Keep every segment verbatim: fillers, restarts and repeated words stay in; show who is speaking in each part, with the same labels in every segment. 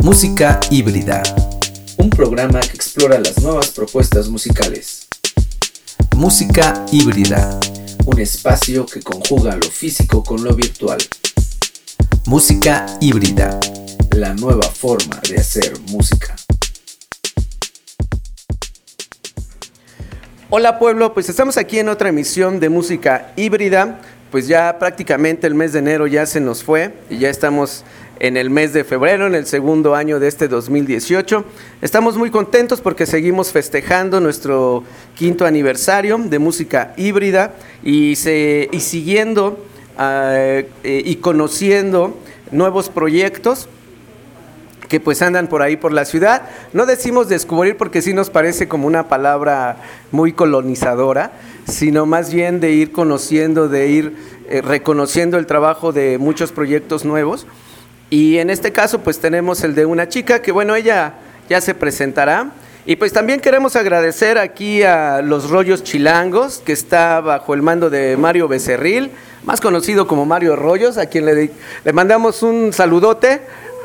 Speaker 1: Música híbrida, un programa que explora las nuevas propuestas musicales. Música híbrida, un espacio que conjuga lo físico con lo virtual. Música híbrida, la nueva forma de hacer música.
Speaker 2: Hola pueblo, pues estamos aquí en otra emisión de Música Híbrida. Pues ya prácticamente el mes de enero ya se nos fue y ya estamos en el mes de febrero, en el segundo año de este dos mil dieciocho. Estamos muy contentos porque seguimos festejando nuestro quinto aniversario de Música Híbrida y, se, y siguiendo uh, eh, y conociendo nuevos proyectos que pues andan por ahí por la ciudad. No decimos descubrir porque sí nos parece como una palabra muy colonizadora, sino más bien de ir conociendo, de ir eh, reconociendo el trabajo de muchos proyectos nuevos. Y en este caso pues tenemos el de una chica que bueno, ella ya se presentará. Y pues también queremos agradecer aquí a Los Rollos Chilangos, que está bajo el mando de Mario Becerril, más conocido como Mario Rollos, a quien le, le mandamos un saludote,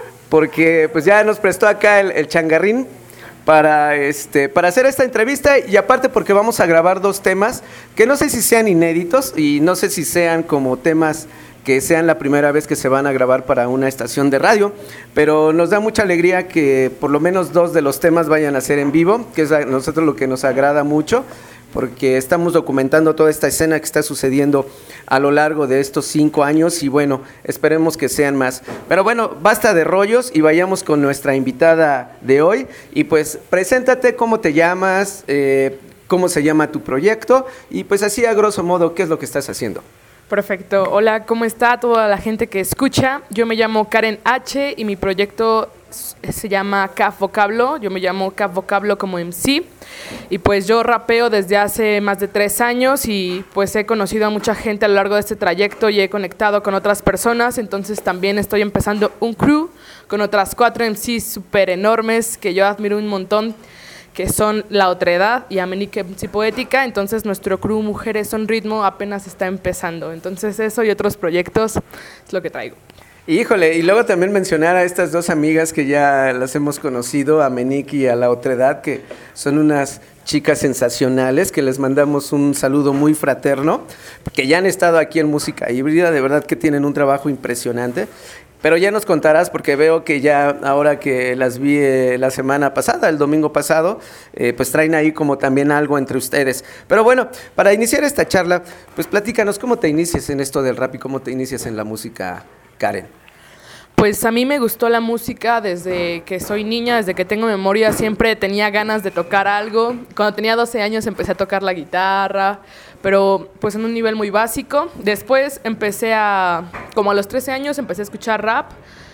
Speaker 2: porque pues ya nos prestó acá el, el changarrín para, este, para hacer esta entrevista, y aparte porque vamos a grabar dos temas que no sé si sean inéditos y no sé si sean como temas que sean la primera vez que se van a grabar para una estación de radio, pero nos da mucha alegría que por lo menos dos de los temas vayan a ser en vivo, que es a nosotros lo que nos agrada mucho, porque estamos documentando toda esta escena que está sucediendo a lo largo de estos cinco años y bueno, esperemos que sean más. Pero bueno, basta de rollos y vayamos con nuestra invitada de hoy. Y pues, preséntate, cómo te llamas, eh, cómo se llama tu proyecto y pues así a grosso modo, ¿qué es lo que estás haciendo?
Speaker 3: Perfecto. Hola, ¿cómo está toda la gente que escucha? Yo me llamo Karen H. y mi proyecto se llama C A F Vocablo. Yo me llamo C A F Vocablo como M C. Y pues yo rapeo desde hace más de tres años y pues he conocido a mucha gente a lo largo de este trayecto y he conectado con otras personas. Entonces también estoy empezando un crew con otras cuatro M Cs súper enormes que yo admiro un montón, que son La Otredad y Amenique M C Poética. Entonces nuestro crew Mujeres Son Ritmo apenas está empezando. Entonces eso y otros proyectos es lo que traigo.
Speaker 2: Híjole, y luego también mencionar a estas dos amigas que ya las hemos conocido, a Amenique y a La Otredad, que son unas chicas sensacionales, que les mandamos un saludo muy fraterno, que ya han estado aquí en Música Híbrida, de verdad que tienen un trabajo impresionante. Pero ya nos contarás, porque veo que ya ahora que las vi eh, la semana pasada, el domingo pasado, eh, pues traen ahí como también algo entre ustedes. Pero bueno, para iniciar esta charla, pues platícanos cómo te inicias en esto del rap y cómo te inicias en la música, Karen.
Speaker 3: Pues a mí me gustó la música desde que soy niña, desde que tengo memoria, siempre tenía ganas de tocar algo. Cuando tenía doce años empecé a tocar la guitarra, pero pues en un nivel muy básico. Después empecé a, como a los trece años, empecé a escuchar rap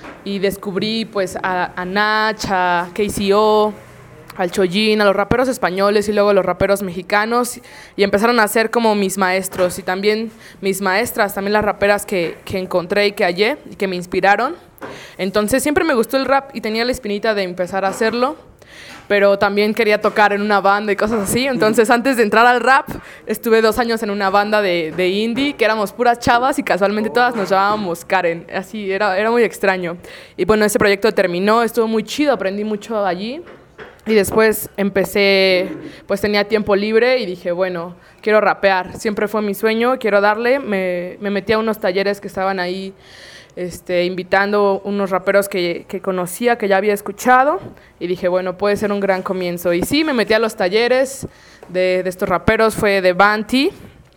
Speaker 3: y descubrí pues a, a Nach, a K C O, al Chollín, a los raperos españoles y luego a los raperos mexicanos, y empezaron a ser como mis maestros y también mis maestras, también las raperas que, que encontré y que hallé y que me inspiraron. Entonces siempre me gustó el rap y tenía la espinita de empezar a hacerlo, pero también quería tocar en una banda y cosas así. Entonces antes de entrar al rap estuve dos años en una banda de, de indie, que éramos puras chavas y casualmente todas nos llamábamos Karen. Así era, era muy extraño. Y bueno, ese proyecto terminó, estuvo muy chido, aprendí mucho allí. Y después empecé, pues tenía tiempo libre y dije, bueno, quiero rapear. Siempre fue mi sueño, quiero darle. Me, me metí a unos talleres que estaban ahí este, invitando unos raperos que, que conocía, que ya había escuchado. Y dije, bueno, puede ser un gran comienzo. Y sí, me metí a los talleres de, de estos raperos, fue de Banti.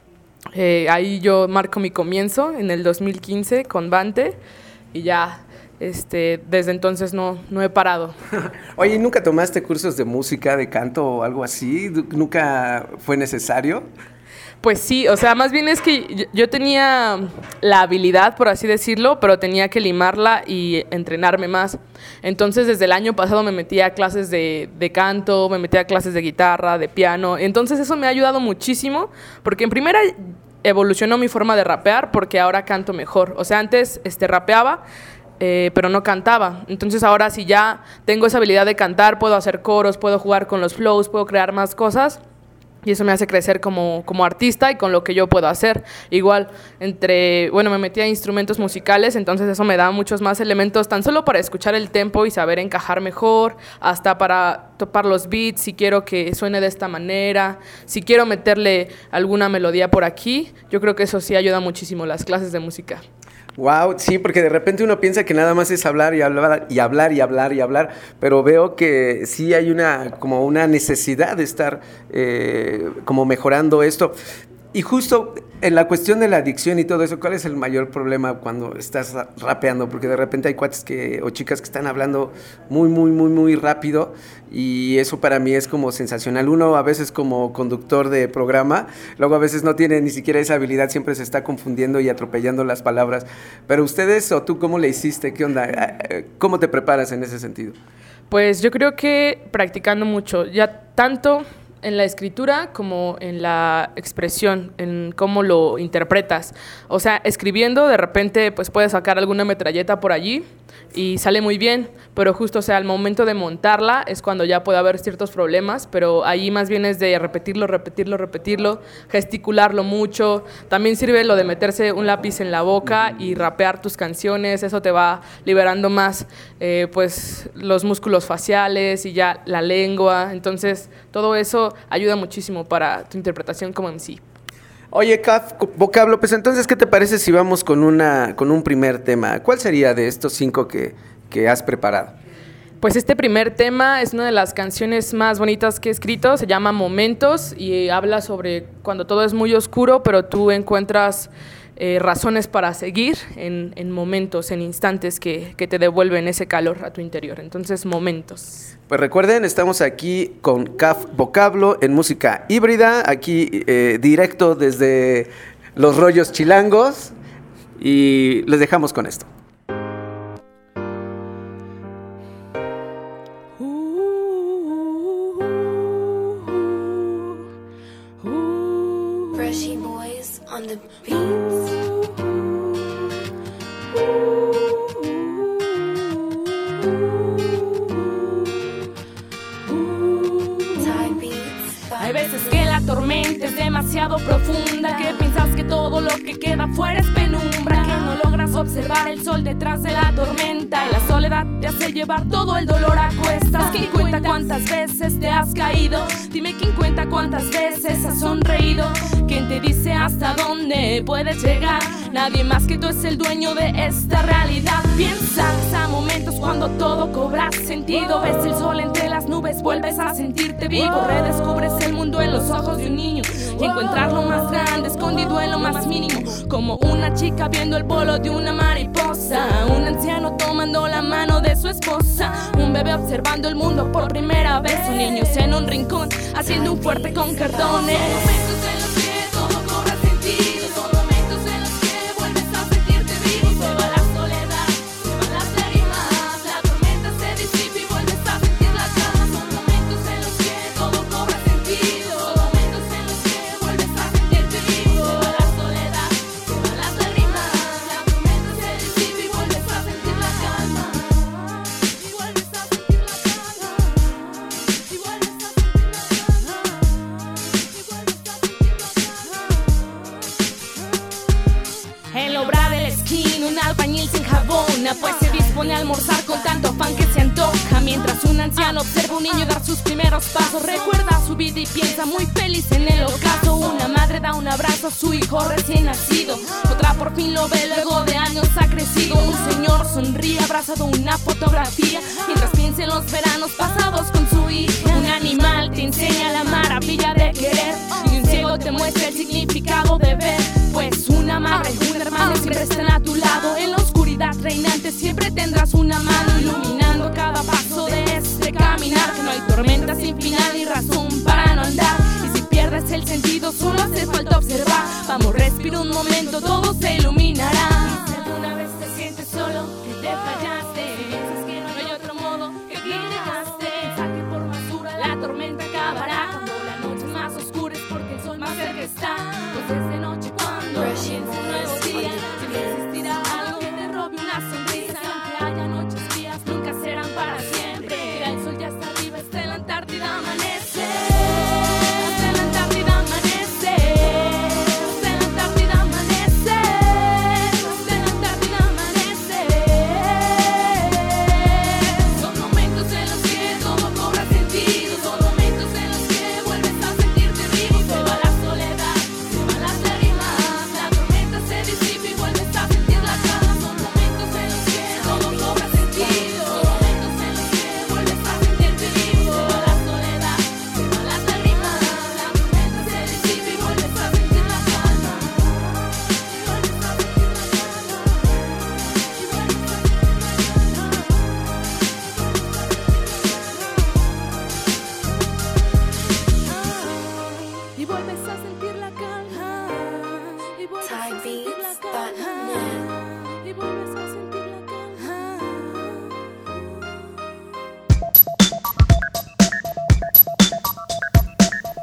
Speaker 3: Eh, ahí yo marco mi comienzo en el dos mil quince con Bante y ya. Este, desde entonces no, no he parado.
Speaker 2: Oye, ¿nunca tomaste cursos de música, de canto o algo así? ¿Nunca fue necesario?
Speaker 3: Pues sí, o sea, más bien es que yo tenía la habilidad, por así decirlo, pero tenía que limarla y entrenarme más. Entonces, desde el año pasado me metí a clases de, de canto, me metí a clases de guitarra, de piano. Entonces, eso me ha ayudado muchísimo, porque en primera evolucionó mi forma de rapear, porque ahora canto mejor. O sea, antes este, rapeaba, Eh, pero no cantaba. Entonces ahora si ya tengo esa habilidad de cantar, puedo hacer coros, puedo jugar con los flows, puedo crear más cosas. Y eso me hace crecer como, como artista y con lo que yo puedo hacer. Igual, entre, bueno, me metí a instrumentos musicales, entonces eso me da muchos más elementos, tan solo para escuchar el tempo y saber encajar mejor, hasta para topar los beats, si quiero que suene de esta manera, si quiero meterle alguna melodía por aquí. Yo creo que eso sí ayuda muchísimo, las clases de música.
Speaker 2: Wow, sí, porque de repente uno piensa que nada más es hablar y hablar y hablar y hablar y hablar, pero veo que sí hay una como una necesidad de estar eh, como mejorando esto. Y justo en la cuestión de la adicción y todo eso, ¿cuál es el mayor problema cuando estás rapeando? Porque de repente hay cuates que, o chicas que están hablando muy, muy, muy, muy rápido y eso para mí es como sensacional. Uno a veces como conductor de programa, luego a veces no tiene ni siquiera esa habilidad, siempre se está confundiendo y atropellando las palabras. Pero ustedes o tú, ¿cómo le hiciste? ¿Qué onda? ¿Cómo te preparas en ese sentido?
Speaker 3: Pues yo creo que practicando mucho, ya tanto en la escritura como en la expresión, en cómo lo interpretas. O sea, escribiendo de repente pues puedes sacar alguna metralleta por allí y sale muy bien, pero justo, o sea, al momento de montarla es cuando ya puede haber ciertos problemas, pero ahí más bien es de repetirlo, repetirlo, repetirlo, gesticularlo mucho. También sirve lo de meterse un lápiz en la boca y rapear tus canciones, eso te va liberando más eh, pues los músculos faciales y ya la lengua, entonces todo eso ayuda muchísimo para tu interpretación como M C.
Speaker 2: Oye, Caf, Vocablo, pues entonces, ¿qué te parece si vamos con una con un primer tema? ¿Cuál sería de estos cinco que, que has preparado?
Speaker 3: Pues este primer tema es una de las canciones más bonitas que he escrito, se llama Momentos y habla sobre cuando todo es muy oscuro, pero tú encuentras eh, razones para seguir en, en momentos, en instantes que, que te devuelven ese calor a tu interior. Entonces, Momentos.
Speaker 2: Pues recuerden, estamos aquí con Caf Vocablo en música híbrida, aquí eh, directo desde Los Rollos Chilangos, y les dejamos con esto.
Speaker 4: Freshy boys on the beats.
Speaker 5: Hay veces que la tormenta es demasiado profunda, que piensas que todo lo que queda afuera es penumbra, que no logras observar el sol detrás de la tormenta y la soledad te hace llevar todo el dolor a cuestas. ¿Quién cuenta cuántas veces te has caído? Dime quién cuenta cuántas veces has sonreído. ¿Quién te dice hasta dónde puedes llegar? Nadie más que tú es el dueño de esta realidad. Piensas a momentos cuando todo cobra sentido. Ves el sol entre las nubes, vuelves a sentirte vivo. Redescubres el mundo en los ojos de un niño y encuentras lo más grande escondido en lo más mínimo, como una chica viendo el vuelo de una mariposa, un anciano tomando la mano de su esposa, un bebé observando el mundo por primera vez, un niño en un rincón haciendo un fuerte con cartones. Momentos en los que todo cobra sentido, son momentos en los que vuelves a sentirte vivo. Se va la soledad, se van las lágrimas, la tormenta se disipa y vuelves a sentir la calma. Son momentos en los que todo cobra sentido, son momentos en los que vuelves a sentirte vivo. Se va la soledad, se van las lágrimas, la tormenta se disipa y vuelves a sentir la calma. Y vuelves a sentir la calma. Y vuelves a sentir la calma. Y vuelves a sentir la calma. En la obra de la esquina un albañil se enjabona, pues se dispone a almorzar con tanto afán que se antoja, mientras un anciano observa a un niño dar sus primeros pasos. Recuerda su vida y piensa muy feliz en el ocaso. Una madre da un abrazo a su hijo recién nacido, otra por fin lo ve luego de años ha crecido. Un señor sonríe abrazado a una fotografía, mientras piensa en los veranos pasados con su hija. Un animal te enseña la maravilla de querer y un ciego te muestra el significado de ver, pues una madre y un hermano siempre están a tu lado. En la oscuridad reinante siempre tendrás una mano iluminando cada paso de este caminar, que no hay tormenta sin final ni razón para no andar. Y si pierdes el sentido solo hace falta observar. Vamos, respira un momento, todo se iluminará. Si alguna vez te sientes solo, que te fallaste, si piensas que no hay otro modo, que bien dejaste, piensa que por más dura la tormenta acabará. Cuando la noche es más oscura es porque el sol más cerca está, pues es de noche cuando comienza un nuevo día. Siempre existirá algo que te robe una sonrisa, aunque haya noches frías nunca serán para siempre. Mira, el sol ya está arriba, está en la Antártida, amanece, hasta en la Antártida.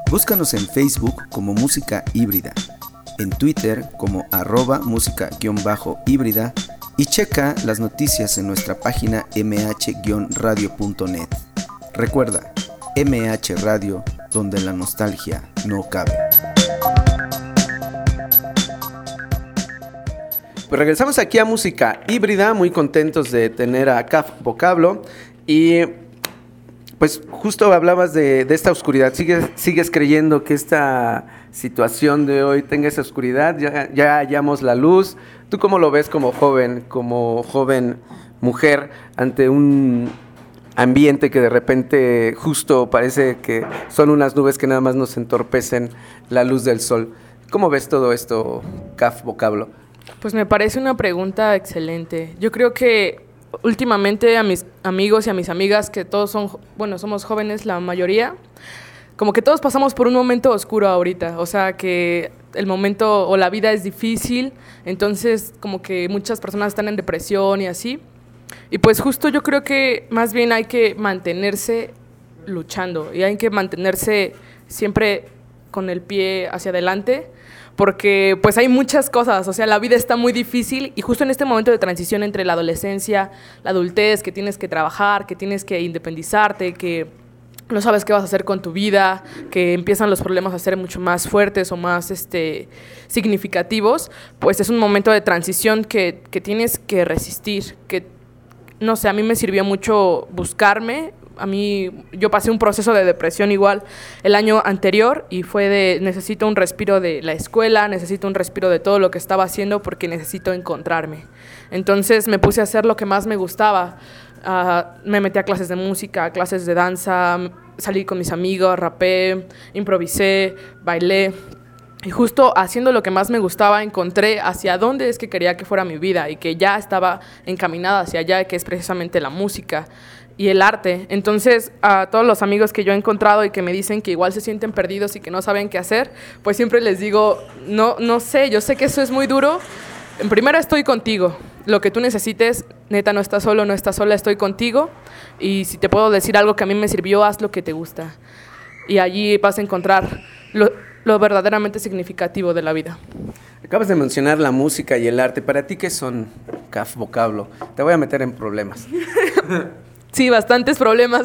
Speaker 1: Búscanos en Facebook como Música Híbrida, en Twitter como arroba música-híbrida y checa las noticias en nuestra página eme hache radio punto net. Recuerda, eme hache Radio, donde la nostalgia no cabe.
Speaker 2: Pues regresamos aquí a Música Híbrida, muy contentos de tener a Caf Vocablo y pues justo hablabas de, de esta oscuridad. ¿Sigues, ¿Sigues creyendo que esta situación de hoy tenga esa oscuridad? Ya, ya hallamos la luz. ¿Tú cómo lo ves como joven, como joven mujer ante un ambiente que de repente justo parece que son unas nubes que nada más nos entorpecen la luz del sol? ¿Cómo ves todo esto, Caf Vocablo?
Speaker 3: Pues me parece una pregunta excelente. Yo creo que últimamente a mis amigos y a mis amigas, que todos son, bueno, somos jóvenes la mayoría, como que todos pasamos por un momento oscuro ahorita, o sea que el momento o la vida es difícil, entonces como que muchas personas están en depresión y así, y pues justo yo creo que más bien hay que mantenerse luchando y hay que mantenerse siempre con el pie hacia adelante, porque pues hay muchas cosas, o sea, la vida está muy difícil y justo en este momento de transición entre la adolescencia, la adultez, que tienes que trabajar, que tienes que independizarte, que no sabes qué vas a hacer con tu vida, que empiezan los problemas a ser mucho más fuertes o más este, significativos, pues es un momento de transición que, que tienes que resistir, que no sé, a mí me sirvió mucho buscarme. A mí, yo pasé un proceso de depresión igual el año anterior y fue de necesito un respiro de la escuela, necesito un respiro de todo lo que estaba haciendo porque necesito encontrarme. Entonces me puse a hacer lo que más me gustaba. Uh, me metí a clases de música, clases de danza, salí con mis amigos, rapé, improvisé, bailé. Y justo haciendo lo que más me gustaba encontré hacia dónde es que quería que fuera mi vida y que ya estaba encaminada hacia allá, que es precisamente la música y el arte. Entonces, a todos los amigos que yo he encontrado y que me dicen que igual se sienten perdidos y que no saben qué hacer, pues siempre les digo, no, no sé, yo sé que eso es muy duro. En primera, estoy contigo. Lo que tú necesites, neta, no estás solo, no estás sola, estoy contigo. Y si te puedo decir algo que a mí me sirvió, haz lo que te gusta. Y allí vas a encontrar lo, lo verdaderamente significativo de la vida.
Speaker 2: Acabas de mencionar la música y el arte. ¿Para ti qué son, Caf Vocablo? Te voy a meter en problemas.
Speaker 3: Sí, bastantes problemas,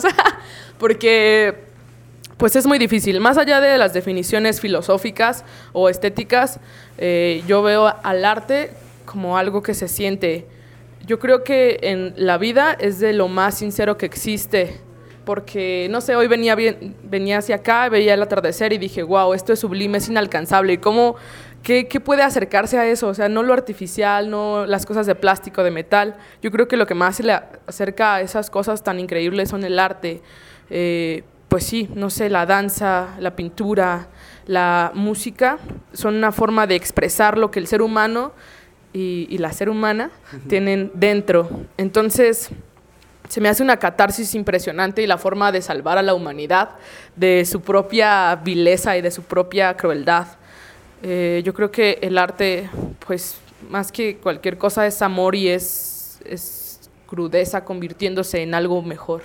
Speaker 3: porque pues es muy difícil. Más allá de las definiciones filosóficas o estéticas, eh, yo veo al arte como algo que se siente. Yo creo que en la vida es de lo más sincero que existe, porque, no sé, hoy venía, bien, venía hacia acá, veía el atardecer y dije, wow, esto es sublime, es inalcanzable. ¿Y cómo, qué, qué puede acercarse a eso? O sea, no lo artificial, no las cosas de plástico, de metal. Yo creo que lo que más se le acerca a esas cosas tan increíbles son el arte. Eh, pues sí, no sé, la danza, la pintura, la música, son una forma de expresar lo que el ser humano y, y la ser humana uh-huh. tienen dentro. Entonces, se me hace una catarsis impresionante y la forma de salvar a la humanidad de su propia vileza y de su propia crueldad. Eh, yo creo que el arte, pues, más que cualquier cosa, es amor y es, es crudeza convirtiéndose en algo mejor.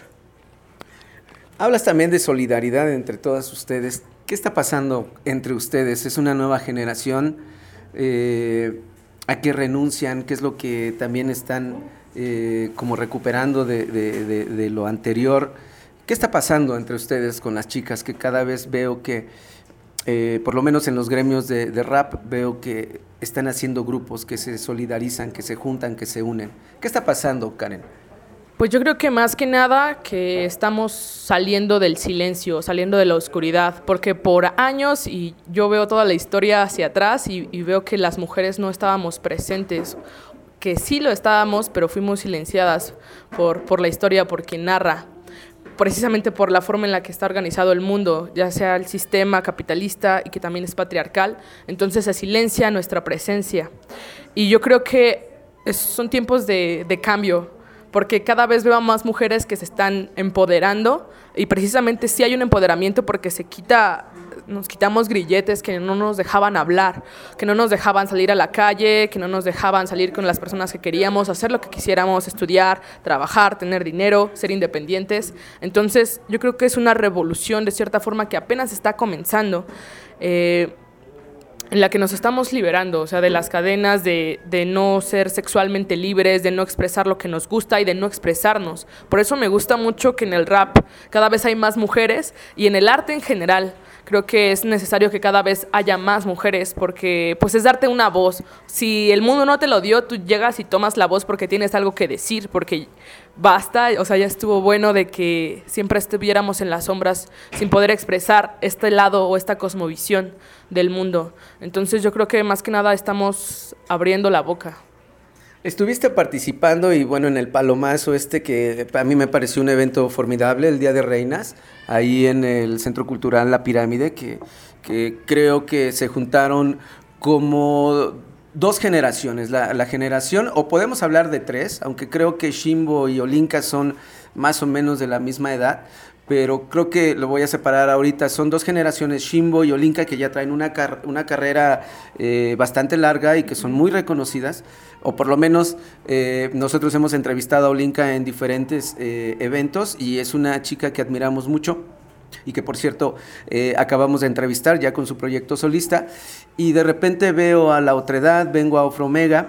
Speaker 2: Hablas también de solidaridad entre todas ustedes. ¿Qué está pasando entre ustedes? ¿Es una nueva generación? Eh, ¿A qué renuncian? ¿Qué es lo que también están eh, como recuperando de, de, de, de lo anterior? ¿Qué está pasando entre ustedes con las chicas? Que cada vez veo que, eh, por lo menos en los gremios de, de rap, veo que están haciendo grupos que se solidarizan, que se juntan, que se unen. ¿Qué está pasando, Karen?
Speaker 3: Pues yo creo que más que nada que estamos saliendo del silencio, saliendo de la oscuridad, porque por años, y yo veo toda la historia hacia atrás y, y veo que las mujeres no estábamos presentes, que sí lo estábamos, pero fuimos silenciadas por, por la historia, por quien narra, precisamente por la forma en la que está organizado el mundo, ya sea el sistema capitalista y que también es patriarcal, entonces se silencia nuestra presencia. Y yo creo que es, son tiempos de, de cambio, porque cada vez veo a más mujeres que se están empoderando y precisamente sí hay un empoderamiento porque se quita, nos quitamos grilletes que no nos dejaban hablar, que no nos dejaban salir a la calle, que no nos dejaban salir con las personas que queríamos, hacer lo que quisiéramos, estudiar, trabajar, tener dinero, ser independientes. Entonces yo creo que es una revolución de cierta forma que apenas está comenzando. Eh, en la que nos estamos liberando, o sea, de las cadenas de, de no ser sexualmente libres, de no expresar lo que nos gusta y de no expresarnos. Por eso me gusta mucho que en el rap cada vez hay más mujeres y en el arte en general. Creo que es necesario que cada vez haya más mujeres porque pues es darte una voz. Si el mundo no te lo dio, tú llegas y tomas la voz porque tienes algo que decir, porque basta, o sea, ya estuvo bueno de que siempre estuviéramos en las sombras sin poder expresar este lado o esta cosmovisión del mundo. Entonces yo creo que más que nada estamos abriendo la boca.
Speaker 2: Estuviste participando y bueno, en el Palomazo este que a mí me pareció un evento formidable, el Día de Reinas, ahí en el Centro Cultural La Pirámide, que, que creo que se juntaron como dos generaciones, la, la generación, o podemos hablar de tres, aunque creo que Shimbo y Olinka son más o menos de la misma edad, pero creo que lo voy a separar ahorita. Son dos generaciones, Shimbo y Olinka, que ya traen una, car- una carrera eh, bastante larga y que son muy reconocidas, o por lo menos eh, nosotros hemos entrevistado a Olinka en diferentes eh, eventos y es una chica que admiramos mucho y que por cierto eh, acabamos de entrevistar ya con su proyecto solista, y de repente veo a La Otredad, vengo a Ofromega,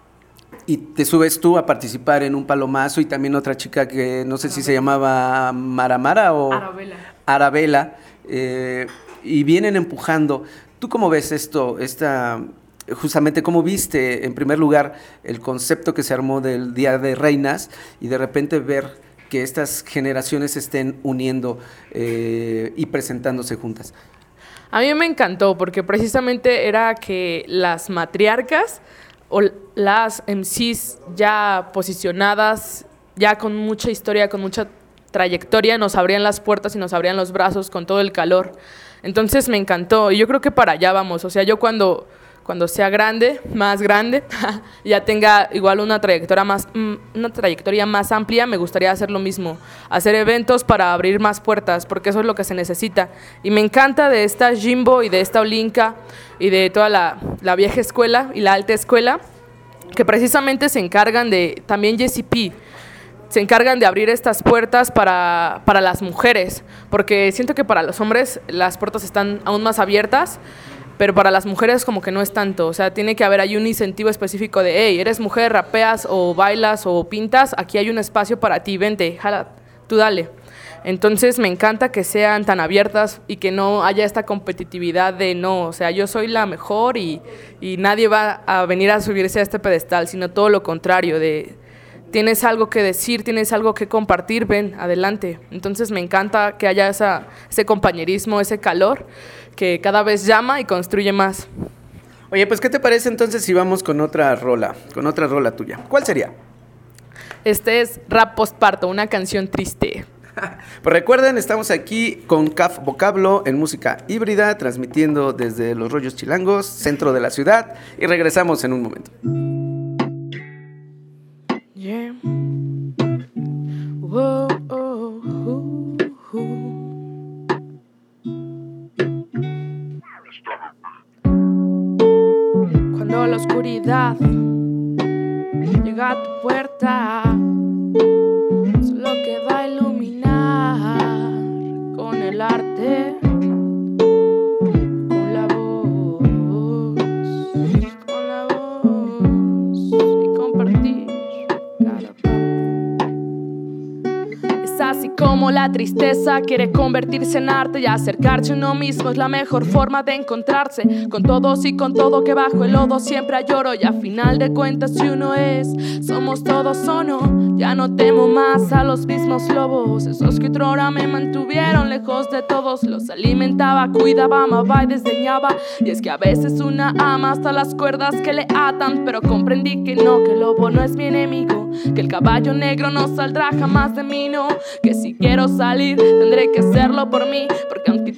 Speaker 2: y te subes tú a participar en un Palomazo, y también otra chica que no sé si se llamaba Maramara o
Speaker 3: Arabela.
Speaker 2: Arabela, eh, y vienen empujando. ¿Tú cómo ves esto, esta, justamente cómo viste en primer lugar el concepto que se armó del Día de Reinas y de repente ver que estas generaciones se estén uniendo eh, y presentándose juntas?
Speaker 3: A mí me encantó porque precisamente era que las matriarcas o las M Cs ya posicionadas, ya con mucha historia, con mucha trayectoria, nos abrían las puertas y nos abrían los brazos con todo el calor. Entonces me encantó y yo creo que para allá vamos. O sea, yo cuando, cuando sea grande, más grande, ya tenga igual una trayectoria más, una trayectoria más amplia, me gustaría hacer lo mismo, hacer eventos para abrir más puertas, porque eso es lo que se necesita. Y me encanta de esta Shimbo y de esta Olinka y de toda la, la vieja escuela y la alta escuela, que precisamente se encargan de, también Jessie P, se encargan de abrir estas puertas para, para las mujeres, porque siento que para los hombres las puertas están aún más abiertas, pero para las mujeres como que no es tanto. O sea, tiene que haber ahí un incentivo específico de, hey, eres mujer, rapeas o bailas o pintas, aquí hay un espacio para ti, vente, jala, tú dale. Entonces me encanta que sean tan abiertas y que no haya esta competitividad de no, o sea, yo soy la mejor y, y nadie va a venir a subirse a este pedestal, sino todo lo contrario, de tienes algo que decir, tienes algo que compartir, ven, adelante. Entonces me encanta que haya esa, ese compañerismo, ese calor que cada vez llama y construye más.
Speaker 2: Oye, pues ¿qué te parece entonces si vamos con otra rola, con otra rola tuya? ¿Cuál sería?
Speaker 3: Este es Rap Postparto, una canción triste.
Speaker 2: Pues recuerden, estamos aquí con C A F Vocablo en música híbrida, transmitiendo desde Los Rollos Chilangos, centro de la ciudad, y regresamos en un momento.
Speaker 3: Yeah. Whoa, oh, ooh, ooh. Cuando la oscuridad llega a tu puerta, solo queda iluminar con el arte, con la voz, con la voz y compartir cada parte. Es así como la tristeza quiere convertirse en arte y acercarse a uno mismo es la mejor forma de encontrarse con todos y con todo, que bajo el lodo siempre hay oro y a final de cuentas si uno es, somos todos o no. Ya no temo más a los mismos lobos, esos que otra hora me mantuvieron lejos de todos. Los alimentaba, cuidaba, amaba y desdeñaba, y es que a veces una ama hasta las cuerdas que le atan, pero comprendí que no, que el lobo no es mi enemigo, que el caballo negro no saldrá jamás de mí, no, que si quiero salir tendré que hacerlo por mí, porque aunque te den la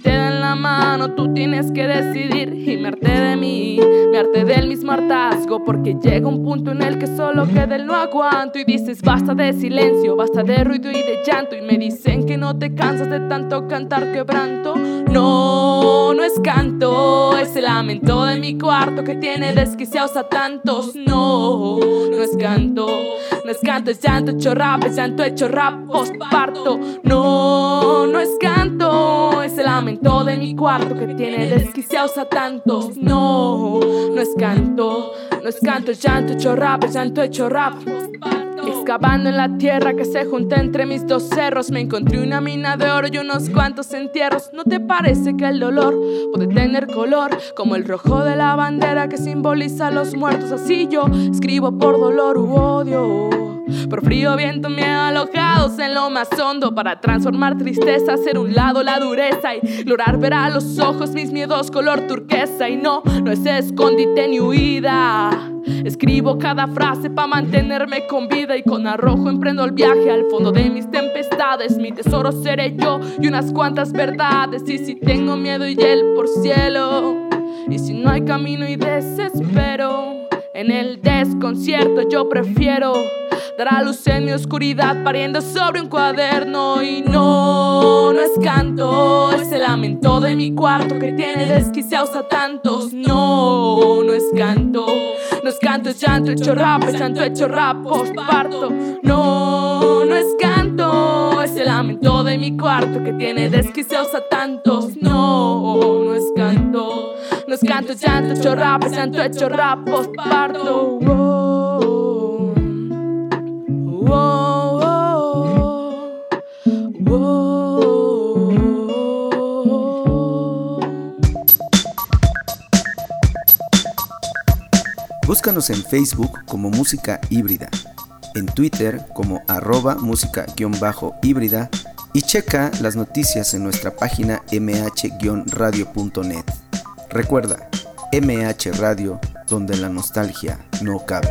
Speaker 5: la mano, tú tienes que decidir. Y me harté de mí, me harté del mismo hartazgo, porque llega un punto en el que solo queda el no aguanto. Y dices basta de silencio, basta de ruido y de llanto. Y me dicen que no te cansas de tanto cantar quebranto. No, no es canto, es el lamento de mi cuarto que tiene desquiciados a tantos. No, no es canto, no es canto, es llanto hecho rap, es llanto hecho rap postparto. No, no es canto, es el lamento de mi cuarto que tiene desquiciados a tantos. No, no es canto, no es canto, es llanto hecho rap, es llanto hecho rap postparto. Excavando en la tierra que se junta entre mis dos cerros, me encontré una mina de oro y unos cuantos entierros. ¿No te parece que el dolor puede tener color como el rojo de la bandera que simboliza a los muertos? Así yo escribo por dolor u odio, por frío, viento, miedo, alojados en lo más hondo, para transformar tristeza, hacer un lado la dureza y lograr ver a los ojos mis miedos color turquesa. Y no, no es escondite ni huida, escribo cada frase para mantenerme con vida, y con arrojo emprendo el viaje al fondo de mis tempestades. Mi tesoro seré yo y unas cuantas verdades. Y si tengo miedo y él por cielo, y si no hay camino y desespero, en el desconcierto yo prefiero dar a luz en mi oscuridad pariendo sobre un cuaderno. Y no, no es canto, es el lamento de mi cuarto que tiene desquiciados a tantos. No, no es canto, no es canto, es llanto hecho rap, es llanto hecho rap postparto. No, no es canto, es el lamento de mi cuarto que tiene desquiciados a tantos. No, no es canto, no es canto, es llanto hecho rap, es llanto hecho rap postparto. Whoa, whoa, whoa, whoa.
Speaker 1: Búscanos en Facebook como Música Híbrida, en Twitter como arroba música-híbrida y checa las noticias en nuestra página m h radio punto net. Recuerda, M H Radio, donde la nostalgia no cabe.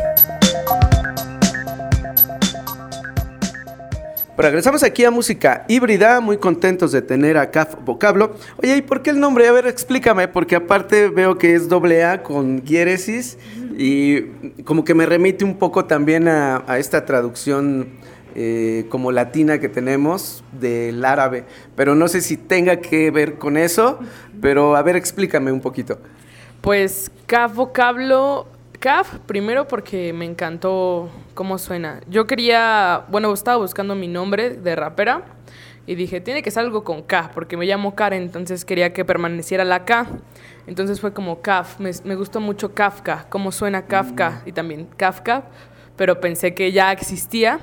Speaker 2: Pero regresamos aquí a Música Híbrida, muy contentos de tener a Caf Vocablo. Oye, ¿y por qué el nombre? A ver, explícame, porque aparte veo que es doble A con diéresis y como que me remite un poco también a, a esta traducción eh, como latina que tenemos del árabe, pero no sé si tenga que ver con eso, pero a ver, explícame un poquito.
Speaker 3: Pues Caf Vocablo, Caf primero porque me encantó cómo suena. Yo quería, bueno, estaba buscando mi nombre de rapera y dije, tiene que ser algo con K, porque me llamo Karen, entonces quería que permaneciera la K. Entonces fue como Caf, me, me gustó mucho Kafka, cómo suena Kafka y también Kafka, pero pensé que ya existía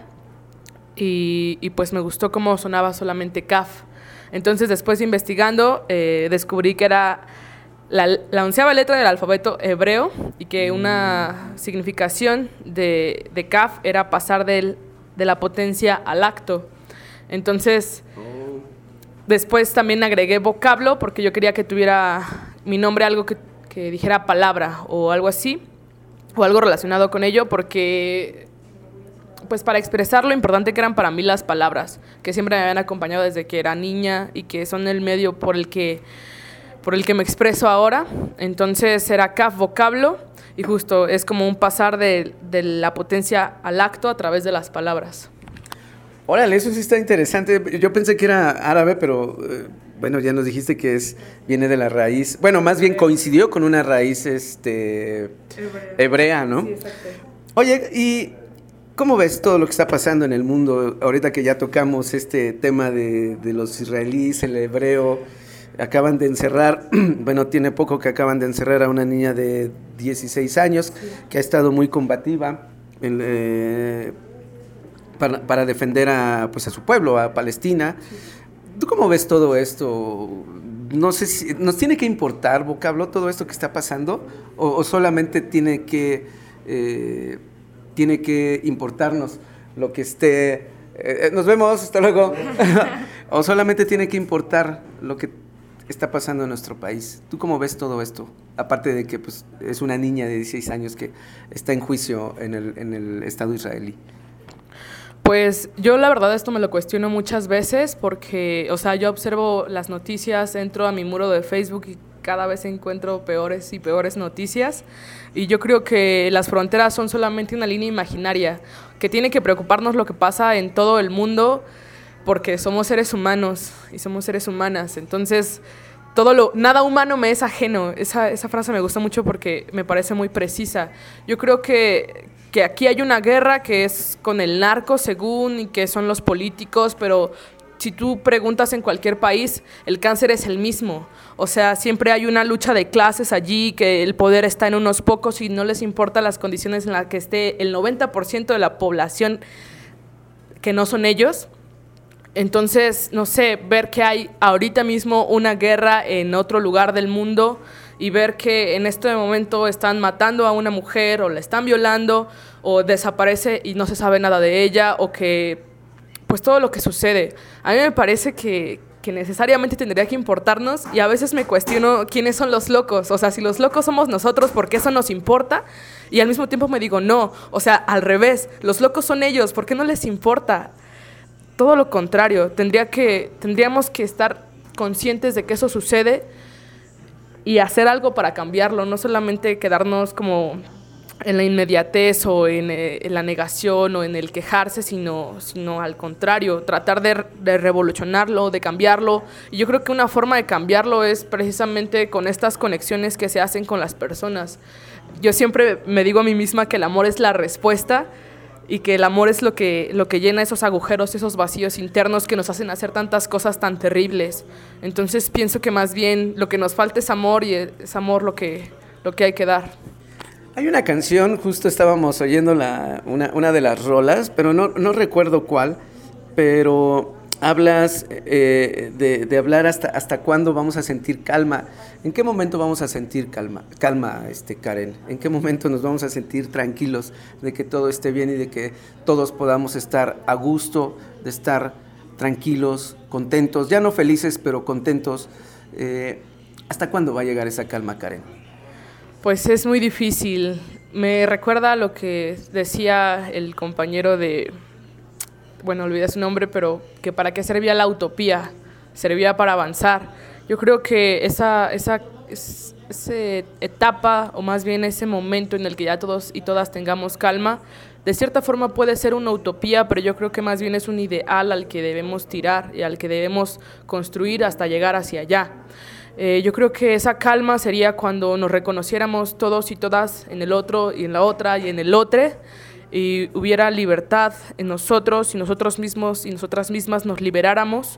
Speaker 3: y, y pues me gustó cómo sonaba solamente Caf. Entonces después investigando eh, descubrí que era La, la onceava letra del alfabeto hebreo y que una significación de, de Kaf era pasar del, de la potencia al acto. Entonces, oh. después también agregué vocablo porque yo quería que tuviera mi nombre algo que, que dijera palabra o algo así, o algo relacionado con ello, porque pues para expresar lo importante que eran para mí las palabras, que siempre me habían acompañado desde que era niña y que son el medio por el que por el que me expreso ahora. Entonces era Caf Vocablo y justo es como un pasar de, de la potencia al acto a través de las palabras.
Speaker 2: Órale, eso sí está interesante. Yo pensé que era árabe, pero eh, bueno, ya nos dijiste que es viene de la raíz, bueno, más bien coincidió con una raíz este hebrea, hebrea ¿no?
Speaker 3: Sí, exacto.
Speaker 2: Oye, ¿y cómo ves todo lo que está pasando en el mundo ahorita que ya tocamos este tema de, de los israelíes, el hebreo? Acaban de encerrar, bueno, tiene poco que acaban de encerrar a una niña de dieciséis años, sí, que ha estado muy combativa en, eh, para, para defender a, pues a su pueblo, a Palestina. Sí. ¿Tú cómo ves todo esto? No sé si nos tiene que importar, Vocablo, todo esto que está pasando, o, o solamente tiene que, eh, tiene que importarnos lo que esté... Eh, nos vemos, hasta luego. O solamente tiene que importar lo que está pasando en nuestro país. ¿Tú cómo ves todo esto? Aparte de que pues, es una niña de dieciséis años que está en juicio en el, en el Estado israelí.
Speaker 3: Pues yo la verdad esto me lo cuestiono muchas veces porque, o sea, yo observo las noticias, entro a mi muro de Facebook y cada vez encuentro peores y peores noticias y yo creo que las fronteras son solamente una línea imaginaria, que tiene que preocuparnos lo que pasa en todo el mundo porque somos seres humanos y somos seres humanas, entonces todo lo, nada humano me es ajeno. Esa, esa frase me gusta mucho porque me parece muy precisa. Yo creo que que aquí hay una guerra que es con el narco, según, y que son los políticos, pero si tú preguntas en cualquier país, el cáncer es el mismo. O sea, siempre hay una lucha de clases allí, que el poder está en unos pocos y no les importa las condiciones en las que esté el noventa por ciento de la población que no son ellos. Entonces, no sé, ver que hay ahorita mismo una guerra en otro lugar del mundo y ver que en este momento están matando a una mujer o la están violando o desaparece y no se sabe nada de ella o que, pues todo lo que sucede. A mí me parece que, que necesariamente tendría que importarnos y a veces me cuestiono quiénes son los locos. O sea, si los locos somos nosotros, ¿por qué eso nos importa? Y al mismo tiempo me digo, no, o sea, al revés, los locos son ellos, ¿por qué no les importa? Todo lo contrario, tendría que, tendríamos que estar conscientes de que eso sucede y hacer algo para cambiarlo, no solamente quedarnos como en la inmediatez o en, eh, en la negación o en el quejarse, sino, sino al contrario, tratar de, de revolucionarlo, de cambiarlo. Y yo creo que una forma de cambiarlo es precisamente con estas conexiones que se hacen con las personas. Yo siempre me digo a mí misma que el amor es la respuesta y que el amor es lo que, lo que llena esos agujeros, esos vacíos internos que nos hacen hacer tantas cosas tan terribles. Entonces pienso que más bien lo que nos falta es amor y es amor lo que, lo que hay que dar.
Speaker 2: Hay una canción, justo estábamos oyendo la, una, una de las rolas, pero no, no recuerdo cuál, pero hablas eh, de, de hablar hasta, hasta cuándo vamos a sentir calma. ¿En qué momento vamos a sentir calma, calma este, Karen? ¿En qué momento nos vamos a sentir tranquilos de que todo esté bien y de que todos podamos estar a gusto, de estar tranquilos, contentos, ya no felices, pero contentos? Eh, ¿Hasta cuándo va a llegar esa calma, Karen?
Speaker 3: Pues es muy difícil. Me recuerda a lo que decía el compañero de... bueno, olvidé su nombre, pero que para qué servía la utopía, servía para avanzar. Yo creo que esa, esa, es, esa etapa, o más bien ese momento en el que ya todos y todas tengamos calma, de cierta forma puede ser una utopía, pero yo creo que más bien es un ideal al que debemos tirar y al que debemos construir hasta llegar hacia allá. Eh, yo creo que esa calma sería cuando nos reconociéramos todos y todas en el otro y en la otra y en el otro, y hubiera libertad en nosotros y nosotros mismos y nosotras mismas nos liberáramos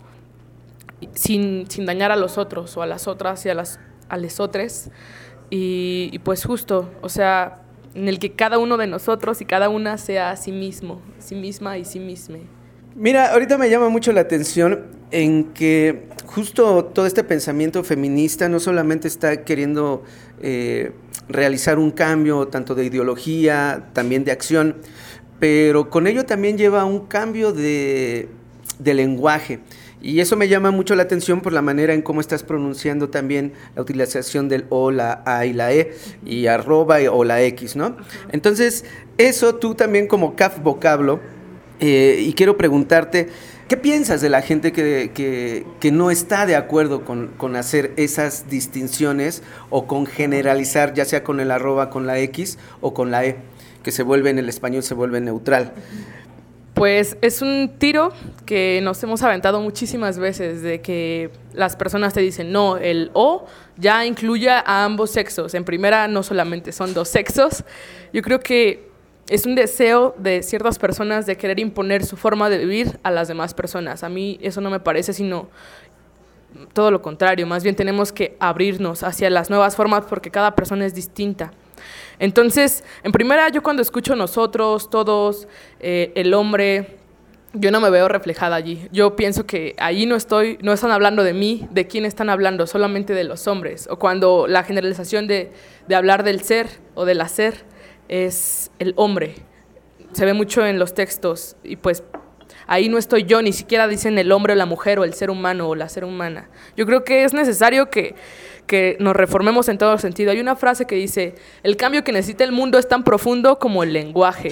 Speaker 3: sin, sin dañar a los otros o a las otras y a las a les otres y, y pues justo, o sea, en el que cada uno de nosotros y cada una sea a sí mismo, sí misma y sí misma.
Speaker 2: Mira, ahorita me llama mucho la atención en que justo todo este pensamiento feminista no solamente está queriendo eh, realizar un cambio tanto de ideología, también de acción, pero con ello también lleva un cambio de, de lenguaje. Y eso me llama mucho la atención por la manera en cómo estás pronunciando también la utilización del O, la A y la E, y arroba o la X, ¿no? Entonces, eso tú también como C A F Vocablo, eh, y quiero preguntarte, ¿qué piensas de la gente que, que, que no está de acuerdo con, con hacer esas distinciones o con generalizar, ya sea con el arroba, con la X o con la E, que se vuelve en el español, se vuelve neutral?
Speaker 3: Pues es un tiro que nos hemos aventado muchísimas veces, de que las personas te dicen, no, el O ya incluye a ambos sexos. En primera, no solamente son dos sexos. Yo creo que es un deseo de ciertas personas de querer imponer su forma de vivir a las demás personas. A mí eso no me parece, sino todo lo contrario. Más bien tenemos que abrirnos hacia las nuevas formas porque cada persona es distinta. Entonces, en primera, yo cuando escucho nosotros, todos, eh, el hombre, yo no me veo reflejada allí. Yo pienso que ahí no estoy, no están hablando de mí, ¿de quién están hablando? Solamente de los hombres. O cuando la generalización de, de hablar del ser o del hacer es el hombre. Se ve mucho en los textos y pues ahí no estoy yo, ni siquiera dicen el hombre o la mujer o el ser humano o la ser humana. Yo creo que es necesario que, que nos reformemos en todo sentido. Hay una frase que dice, el cambio que necesita el mundo es tan profundo como el lenguaje.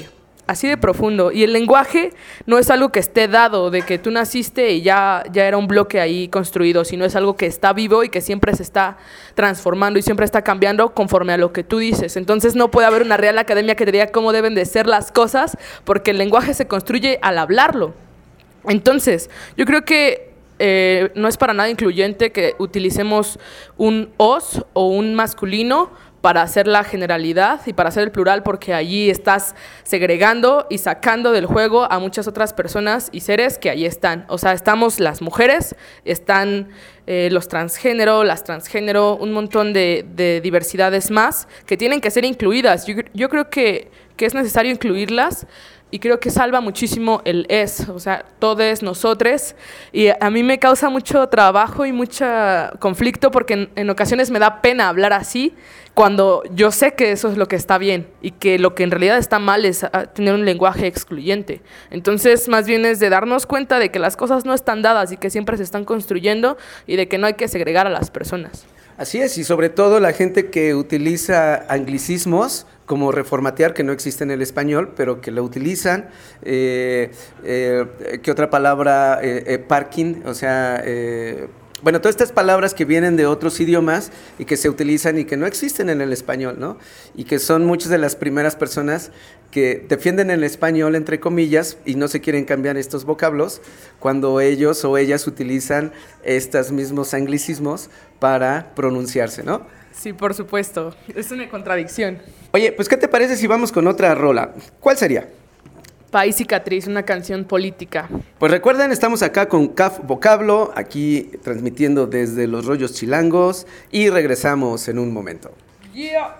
Speaker 3: así de profundo. Y el lenguaje no es algo que esté dado, de que tú naciste y ya, ya era un bloque ahí construido, sino es algo que está vivo y que siempre se está transformando y siempre está cambiando conforme a lo que tú dices. Entonces no puede haber una Real Academia que te diga cómo deben de ser las cosas, porque el lenguaje se construye al hablarlo. Entonces, yo creo que Eh, no es para nada incluyente que utilicemos un os o un masculino para hacer la generalidad y para hacer el plural, porque allí estás segregando y sacando del juego a muchas otras personas y seres que allí están. O sea, estamos las mujeres, están eh, los transgénero, las transgénero, un montón de, de diversidades más que tienen que ser incluidas. Yo, yo creo que, que es necesario incluirlas. Y creo que salva muchísimo el es, o sea, todes, nosotres. Y a mí me causa mucho trabajo y mucho conflicto porque en, en ocasiones me da pena hablar así cuando yo sé que eso es lo que está bien y que lo que en realidad está mal es tener un lenguaje excluyente. Entonces, más bien es de darnos cuenta de que las cosas no están dadas y que siempre se están construyendo y de que no hay que segregar a las personas.
Speaker 2: Así es, y sobre todo la gente que utiliza anglicismos como reformatear, que no existe en el español, pero que lo utilizan. Eh, eh, ¿Qué otra palabra? Eh, eh, parking, o sea... Eh, Bueno, todas estas palabras que vienen de otros idiomas y que se utilizan y que no existen en el español, ¿no? Y que son muchas de las primeras personas que defienden el español, entre comillas, y no se quieren cambiar estos vocablos, cuando ellos o ellas utilizan estos mismos anglicismos para pronunciarse, ¿no?
Speaker 3: Sí, por supuesto. Es una contradicción.
Speaker 2: Oye, pues, ¿qué te parece si vamos con otra rola? ¿Cuál sería?
Speaker 3: País Cicatriz, una canción política.
Speaker 2: Pues recuerden, estamos acá con C A F Vocablo, aquí transmitiendo desde Los Rollos Chilangos y regresamos en un momento.
Speaker 3: Yeah.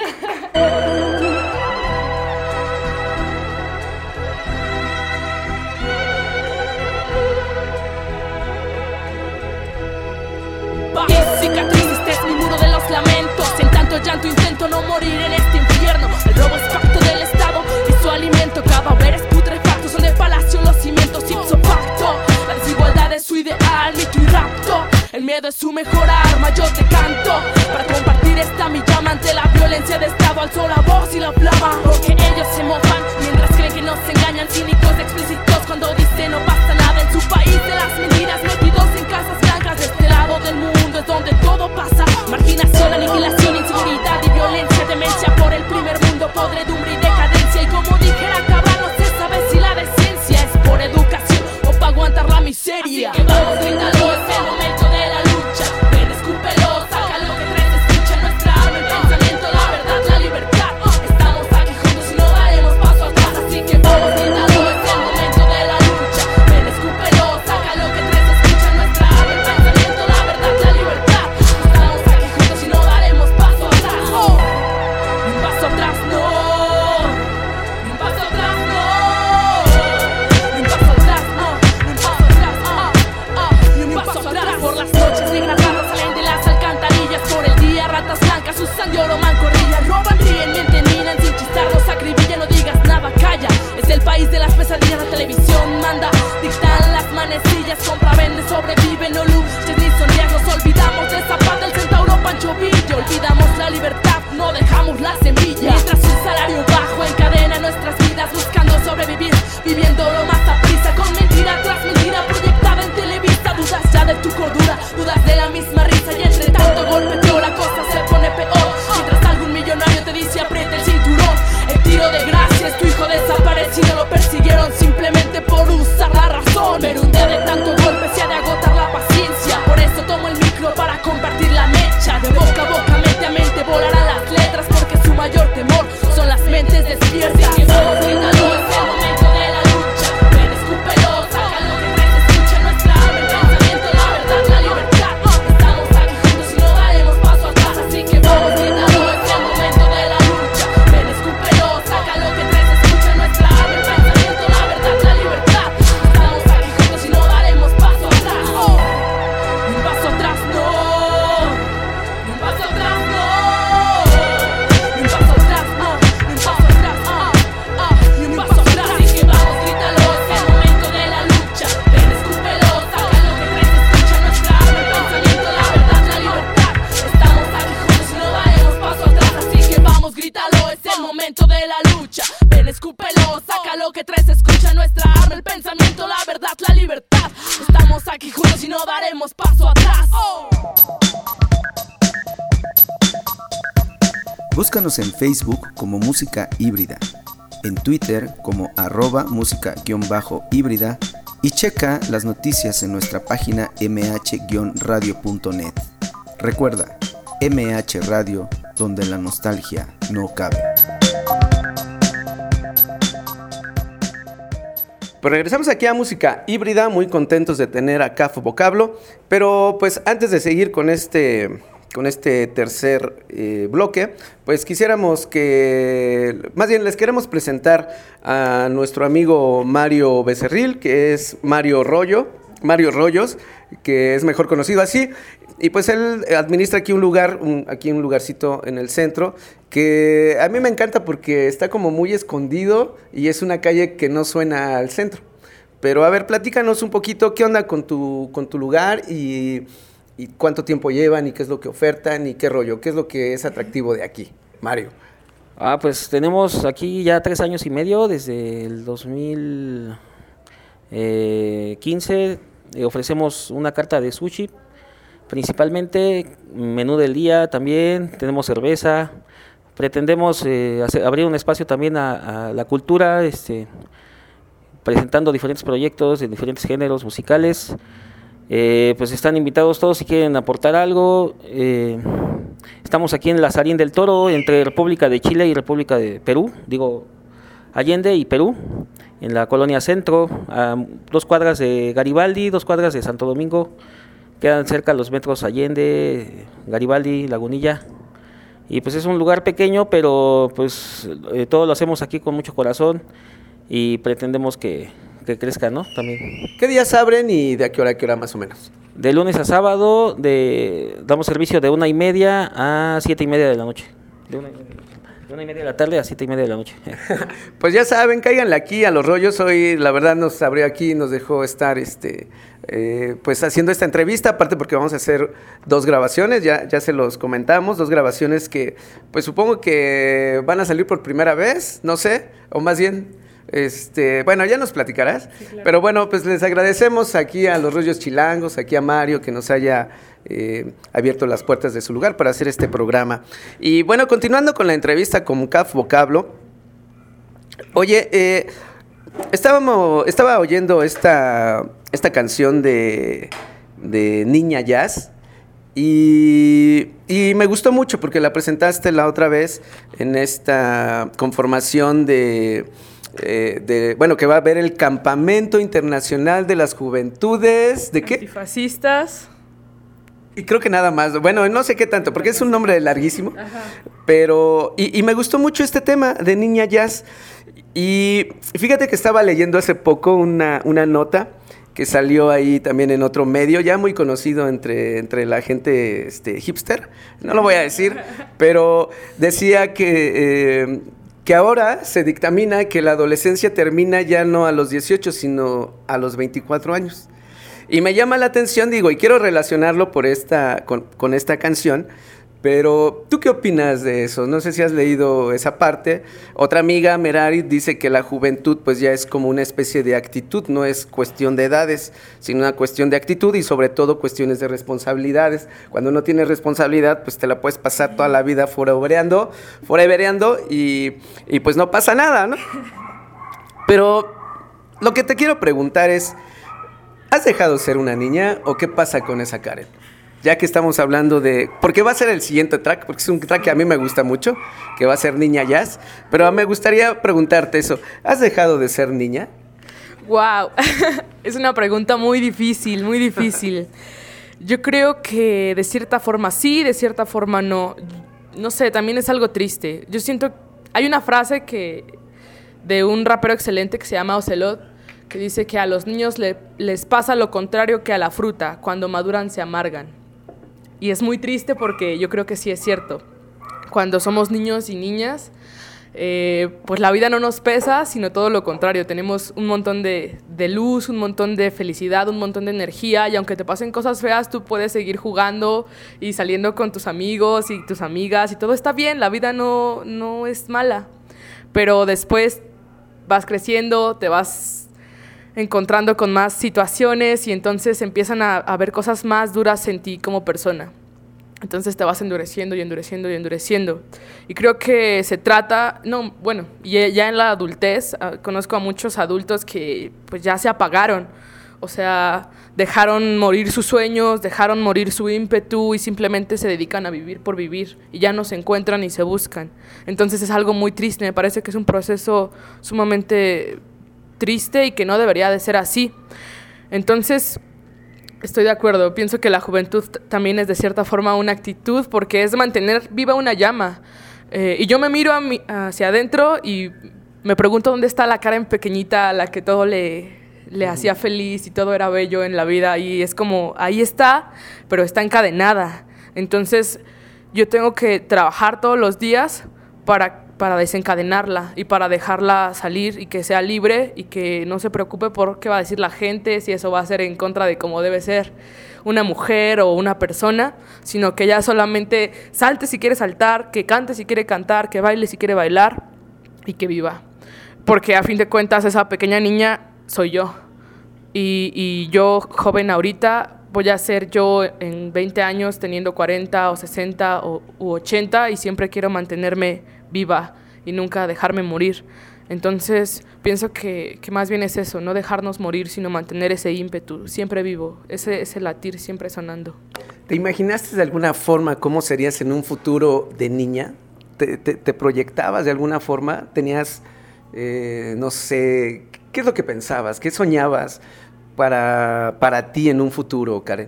Speaker 5: País Cicatriz, este es mi muro de los lamentos. En tanto llanto intento no morir en este infierno. El robo es pacto del Estado y su alimento. Cadáveres putrefactos son de palacio los cimientos ipso facto. La desigualdad es su ideal, mito y rapto. El miedo es su mejor arma, yo te canto. Para compartir esta mi llama ante la violencia de Estado. Alzo la voz y la flama, porque ellos se mofan mientras creen que nos engañan. Cínicos explícitos cuando dicen no pasa nada. En su país de las mentiras, metidos en casas blancas. De este lado del mundo es donde todo pasa. Marginación, aniquilación, inseguridad y violencia. Demencia por el primer mundo, podredumbre. música, nuestra arma, el pensamiento, la verdad, la libertad. Estamos aquí juntos y no daremos paso atrás. Oh.
Speaker 1: Búscanos en Facebook como Música Híbrida, en Twitter como arroba música-híbrida y checa las noticias en nuestra página eme hache radio punto net. Recuerda, eme hache Radio, donde la nostalgia no cabe.
Speaker 2: Pues regresamos aquí a Música Híbrida, muy contentos de tener a Caf Vocablo, pero pues antes de seguir con este, con este tercer eh, bloque, pues quisiéramos que, más bien les queremos presentar a nuestro amigo Mario Becerril, que es Mario Rollo, Mario Rollos, que es mejor conocido así. Y pues él administra aquí un lugar, un, aquí un lugarcito en el centro, que a mí me encanta porque está como muy escondido y es una calle que no suena al centro. Pero a ver, platícanos un poquito qué onda con tu, con tu lugar y, y cuánto tiempo llevan y qué es lo que ofertan y qué rollo, qué es lo que es atractivo de aquí, Mario.
Speaker 6: Ah, pues tenemos aquí ya tres años y medio, desde el dos mil quince eh, ofrecemos una carta de sushi. Principalmente menú del día también, tenemos cerveza, pretendemos eh, hacer, abrir un espacio también a, a la cultura, este, presentando diferentes proyectos de diferentes géneros musicales. Eh, pues están invitados todos si quieren aportar algo. Eh, estamos aquí en Lazarín del Toro, entre República de Chile y República de Perú, digo Allende y Perú, en la colonia Centro, a dos cuadras de Garibaldi, dos cuadras de Santo Domingo. Quedan cerca los metros Allende, Garibaldi, Lagunilla. Y pues es un lugar pequeño, pero pues eh, todo lo hacemos aquí con mucho corazón y pretendemos que, que crezca, ¿no? También.
Speaker 2: ¿Qué días abren y de a qué hora a qué hora más o menos?
Speaker 6: De lunes a sábado, de, damos servicio de una y media a siete y media de la noche. De una y media. De una y media de la tarde a siete y media de la noche.
Speaker 2: Pues ya saben, cáiganle aquí a Los Rollos. Hoy la verdad nos abrió aquí, nos dejó estar este, eh, pues haciendo esta entrevista, aparte porque vamos a hacer dos grabaciones, ya, ya se los comentamos, dos grabaciones que pues supongo que van a salir por primera vez, no sé, o más bien... Este, bueno, ya nos platicarás, sí, claro. Pero bueno, pues les agradecemos aquí a Los Rollos Chilangos, aquí a Mario, que nos haya eh, abierto las puertas de su lugar para hacer este programa. Y bueno, continuando con la entrevista con Caf Vocablo, oye, eh, estábamos, estaba oyendo esta, esta canción de, de Niña Jazz, Y, y me gustó mucho porque la presentaste la otra vez en esta conformación de... Eh, de, bueno, que va a haber el Campamento Internacional de las Juventudes, ¿de qué?
Speaker 3: Antifascistas.
Speaker 2: Y creo que nada más, bueno, no sé qué tanto, porque es un nombre larguísimo. Ajá. Pero, y, y me gustó mucho este tema de Niña Jazz. Y fíjate que estaba leyendo hace poco una, una nota que salió ahí también en otro medio, ya muy conocido entre, entre la gente este, hipster, no lo voy a decir, pero decía que... Eh, que ahora se dictamina que la adolescencia termina ya no a los dieciocho, sino a los veinticuatro años. Y me llama la atención, digo, y quiero relacionarlo por esta, con, con esta canción, pero ¿tú qué opinas de eso? No sé si has leído esa parte. Otra amiga, Merari, dice que la juventud pues ya es como una especie de actitud, no es cuestión de edades, sino una cuestión de actitud y sobre todo cuestiones de responsabilidades. Cuando no tienes responsabilidad, pues te la puedes pasar toda la vida forevereando, forevereando y, y pues no pasa nada, ¿no? Pero lo que te quiero preguntar es, ¿has dejado de ser una niña o qué pasa con esa Karen? Ya que estamos hablando de... Porque va a ser el siguiente track, porque es un track que a mí me gusta mucho, que va a ser Niña Jazz, pero me gustaría preguntarte eso. ¿Has dejado de ser niña?
Speaker 3: Wow, es una pregunta muy difícil, muy difícil. Yo creo que de cierta forma sí, de cierta forma no. No sé, también es algo triste. Yo siento... Hay una frase que de un rapero excelente que se llama Ocelot, que dice que a los niños le, les pasa lo contrario que a la fruta, cuando maduran se amargan. Y es muy triste porque yo creo que sí es cierto. Cuando somos niños y niñas, eh, pues la vida no nos pesa, sino todo lo contrario. Tenemos un montón de, de luz, un montón de felicidad, un montón de energía, y aunque te pasen cosas feas, tú puedes seguir jugando y saliendo con tus amigos y tus amigas, y todo está bien, la vida no, no es mala. Pero después vas creciendo, te vas encontrando con más situaciones y entonces empiezan a, a ver cosas más duras en ti como persona. Entonces te vas endureciendo y endureciendo y endureciendo. Y creo que se trata, no, bueno, ya en la adultez uh, conozco a muchos adultos que pues ya se apagaron. O sea, dejaron morir sus sueños, dejaron morir su ímpetu y simplemente se dedican a vivir por vivir y ya no se encuentran ni se buscan. Entonces es algo muy triste, me parece que es un proceso sumamente triste y que no debería de ser así. Entonces, estoy de acuerdo, pienso que la juventud t- también es de cierta forma una actitud porque es mantener viva una llama. Eh, y yo me miro a mi, hacia adentro y me pregunto dónde está la Karen pequeñita a la que todo le... le hacía feliz y todo era bello en la vida y es como, ahí está, pero está encadenada. Entonces, yo tengo que trabajar todos los días para, para desencadenarla y para dejarla salir y que sea libre y que no se preocupe por qué va a decir la gente, si eso va a ser en contra de cómo debe ser una mujer o una persona, sino que ella solamente salte si quiere saltar, que cante si quiere cantar, que baile si quiere bailar y que viva. Porque a fin de cuentas esa pequeña niña soy yo. Y, y yo, joven ahorita, voy a ser yo en veinte años teniendo cuarenta o sesenta o, u ochenta y siempre quiero mantenerme viva y nunca dejarme morir. Entonces, pienso que, que más bien es eso, no dejarnos morir, sino mantener ese ímpetu, siempre vivo, ese, ese latir siempre sonando.
Speaker 2: ¿Te imaginaste de alguna forma cómo serías en un futuro de niña? ¿Te, te, te proyectabas de alguna forma? ¿Tenías, eh, no sé, qué es lo que pensabas? ¿Qué soñabas para, para ti en un futuro, Karen?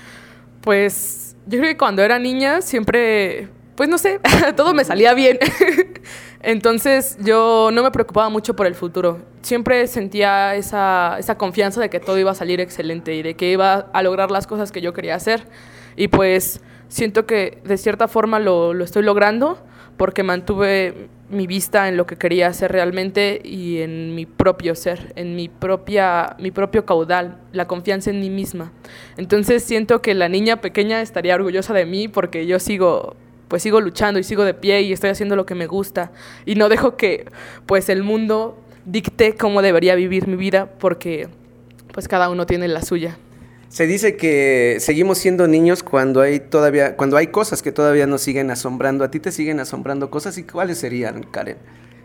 Speaker 3: Pues yo creo que cuando era niña siempre, pues no sé, todo me salía bien. Entonces yo no me preocupaba mucho por el futuro. Siempre sentía esa, esa confianza de que todo iba a salir excelente y de que iba a lograr las cosas que yo quería hacer. Y pues siento que de cierta forma lo, lo estoy logrando porque mantuve mi vista en lo que quería hacer realmente y en mi propio ser, en mi, propia, mi propio caudal, la confianza en mí misma. Entonces siento que la niña pequeña estaría orgullosa de mí porque yo sigo, pues sigo luchando y sigo de pie y estoy haciendo lo que me gusta y no dejo que pues el mundo dicte cómo debería vivir mi vida porque pues cada uno tiene la suya.
Speaker 2: Se dice que seguimos siendo niños cuando hay todavía, cuando hay cosas que todavía nos siguen asombrando. ¿A ti te siguen asombrando cosas? ¿Y cuáles serían, Karen?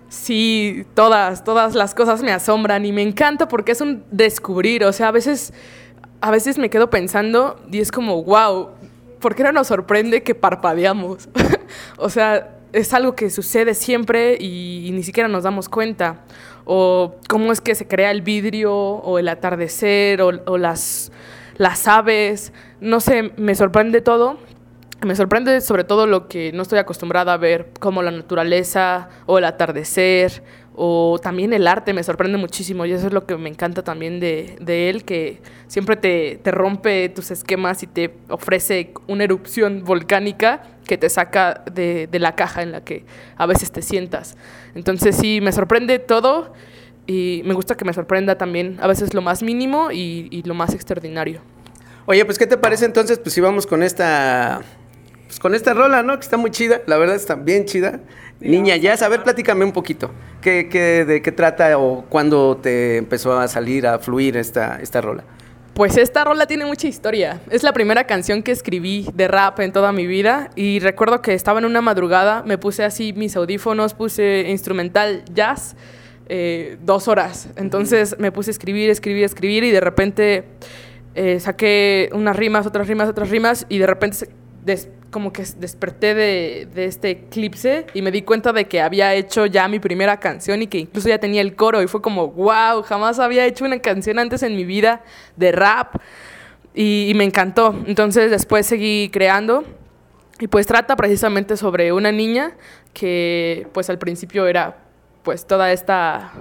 Speaker 3: Sí, todas, todas las cosas me asombran y me encanta porque es un descubrir. O sea, a veces, a veces me quedo pensando y es como, wow, ¿por qué no nos sorprende que parpadeamos? O sea, es algo que sucede siempre y, y ni siquiera nos damos cuenta. O cómo es que se crea el vidrio o el atardecer o, o las... las aves, no sé, me sorprende todo. Me sorprende sobre todo lo que no estoy acostumbrada a ver, como la naturaleza o el atardecer o también el arte, me sorprende muchísimo y eso es lo que me encanta también de, de él, que siempre te, te rompe tus esquemas y te ofrece una erupción volcánica que te saca de, de la caja en la que a veces te sientas. Entonces sí, me sorprende todo. Y me gusta que me sorprenda también a veces lo más mínimo y, y lo más extraordinario.
Speaker 2: Oye, pues ¿qué te parece entonces? Pues si vamos con esta, pues con esta rola, ¿no? Que está muy chida, la verdad está bien chida. Sí, Niña Jazz, a ver, platícame un poquito. ¿Qué, qué, ¿De qué trata o cuándo te empezó a salir, a fluir esta, esta rola?
Speaker 3: Pues esta rola tiene mucha historia. Es la primera canción que escribí de rap en toda mi vida y recuerdo que estaba en una madrugada, me puse así mis audífonos, puse instrumental jazz, Eh, dos horas. Entonces me puse a escribir, escribir, escribir y de repente eh, saqué unas rimas, otras rimas, otras rimas y de repente des, como que desperté de, de este eclipse y me di cuenta de que había hecho ya mi primera canción y que incluso ya tenía el coro y fue como wow, jamás había hecho una canción antes en mi vida de rap y, y me encantó. Entonces después seguí creando y pues trata precisamente sobre una niña que pues al principio era pues toda esta,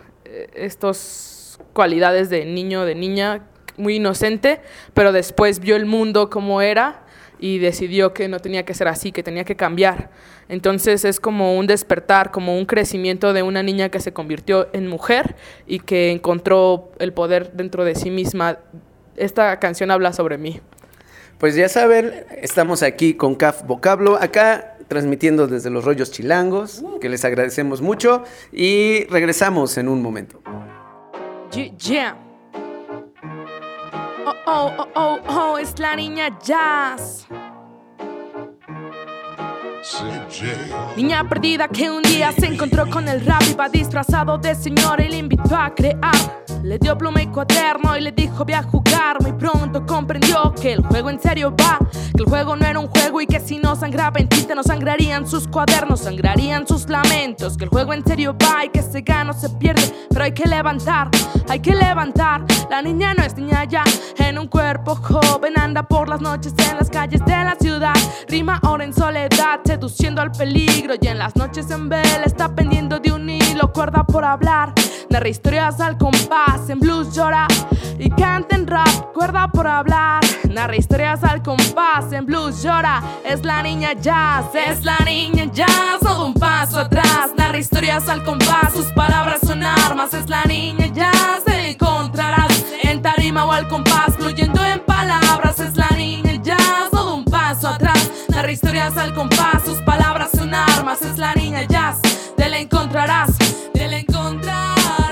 Speaker 3: estos cualidades de niño, de niña, muy inocente, pero después vio el mundo como era y decidió que no tenía que ser así, que tenía que cambiar. Entonces es como un despertar, como un crecimiento de una niña que se convirtió en mujer y que encontró el poder dentro de sí misma. Esta canción habla sobre mí.
Speaker 2: Pues ya saben, estamos aquí con C A F Vocablo, acá transmitiendo desde los Rollos Chilangos, que les agradecemos mucho y regresamos en un momento.
Speaker 3: Yeah.
Speaker 5: oh, oh, oh, oh, oh, es la niña Jazz. Niña perdida que un día se encontró con el rap. Iba disfrazado de señora y le invitó a crear. Le dio pluma y cuaderno y le dijo ve a jugar. Muy pronto comprendió que el juego en serio va, que el juego no era un juego y que si no sangraba en tinta no sangrarían sus cuadernos, sangrarían sus lamentos. Que el juego en serio va y que se gana o se pierde, pero hay que levantar, hay que levantar. La niña no es niña ya, en un cuerpo joven anda por las noches en las calles de la ciudad. Rima ahora en soledad, seduciendo al peligro, y en las noches en vela está pendiendo de un hilo. Cuerda por hablar, narra historias al compás, en blues llora y canta en rap. Cuerda por hablar, narra historias al compás, en blues llora. Es la niña Jazz, es la niña Jazz, no da un paso atrás. Narra historias al compás, sus palabras son armas. Es la niña Jazz, te encontrarás en tarima o al compás, fluyendo en palabras. Es la niña Jazz, no da un paso atrás. Narra historias al compás, sus palabras son armas. Es la niña Jazz, te la encontrarás, te la encontrarás.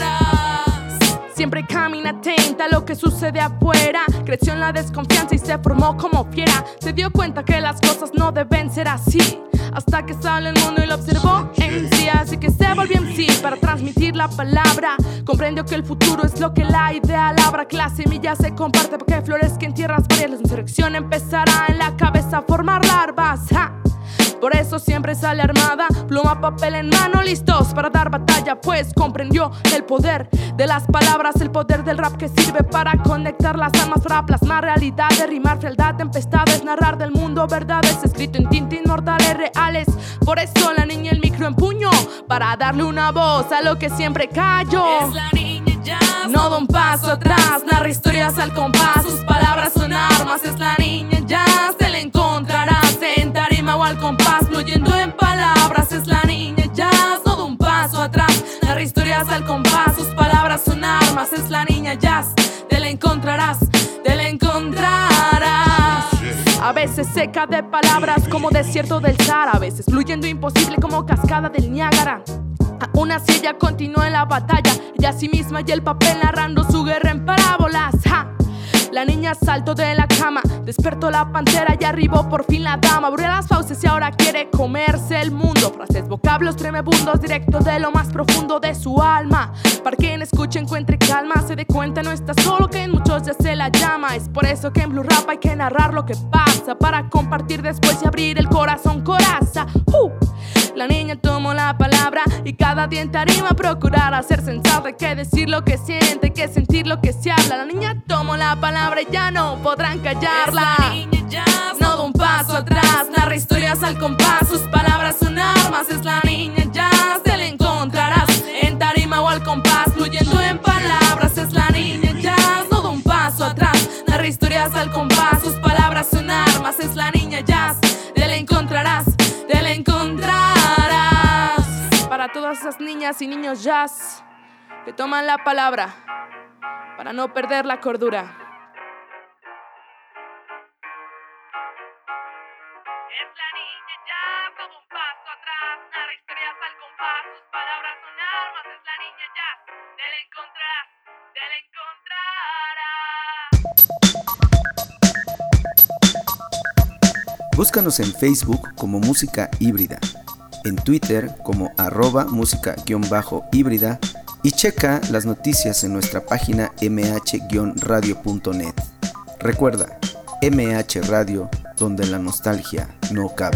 Speaker 5: Siempre camina atenta a lo que sucede afuera. Creció en la desconfianza y se formó como fiera. Se dio cuenta que las cosas no deben ser así, hasta que sale al mundo y lo observó en sí. Así que se volvió en sí para transmitir la palabra. Comprendió que el futuro es lo que la idea labra, que la semilla se comparte porque florezca en tierras varias. La insurrección empezará en la cabeza a formar larvas, ¡ja! Por eso siempre sale armada, pluma, papel en mano, listos para dar batalla. Pues comprendió el poder de las palabras, el poder del rap que sirve para conectar las almas, para plasmar realidades, rimar frialdad, tempestades, narrar del mundo verdades, escrito en tinta inmortales reales. Por eso la niña el micro empuñó, para darle una voz a lo que siempre cayó. Es la niña Jazz, no da un paso atrás, narra historias al compás, sus palabras son armas. Es la niña Jazz, te la encontrarás en tarima o al compás, fluyendo en palabras. Es la niña Jazz, no da un paso atrás, narra historias al compás, sus palabras son armas. Es la niña Jazz, te la encontrarás, te la encontrarás. A veces seca de palabras como desierto del Sahara, a veces fluyendo imposible como cascada del Niágara. Aún así ella continuó en la batalla, ella a sí misma y el papel narrando su guerra en parábolas, ¡ja! La niña saltó de la cama, despertó la pantera y arribó por fin la dama. Abrió las fauces y ahora quiere comerse el mundo. Frases, vocablos tremebundos, directo de lo más profundo de su alma. Para quien escuche encuentre calma, se dé cuenta no está solo, que en muchos ya se la llama. Es por eso que en Blue Rap hay que narrar lo que pasa, para compartir después y abrir el corazón, coraza. Uh. La niña tomó la palabra y cada día en tarima procurará ser sensata, que decir lo que siente, que sentir lo que se habla. La niña tomó la palabra y ya no podrán callarla. Es la niña Jazz, no da un paso atrás, narra historias al compás, sus palabras son armas. Es la niña Jazz, te la encontrarás en tarima o al compás, fluyendo en palabras. Es la niña Jazz, no da un paso atrás, narra historias al compás, sus palabras son armas. Es la niña Jazz, te la encontrarás, te la encontrarás. Para todas esas niñas y niños jazz que toman la palabra para no perder la cordura. Es la niña Jazz, no da un paso atrás, narra historias al compás, sus palabras son armas. Es la niña Jazz, te la encontrarás, te la encontrarás.
Speaker 1: Búscanos en Facebook como Música Híbrida, en Twitter como arroba música-híbrida y checa las noticias en nuestra página eme hache radio punto net. Recuerda, eme hache Radio, donde la nostalgia no cabe.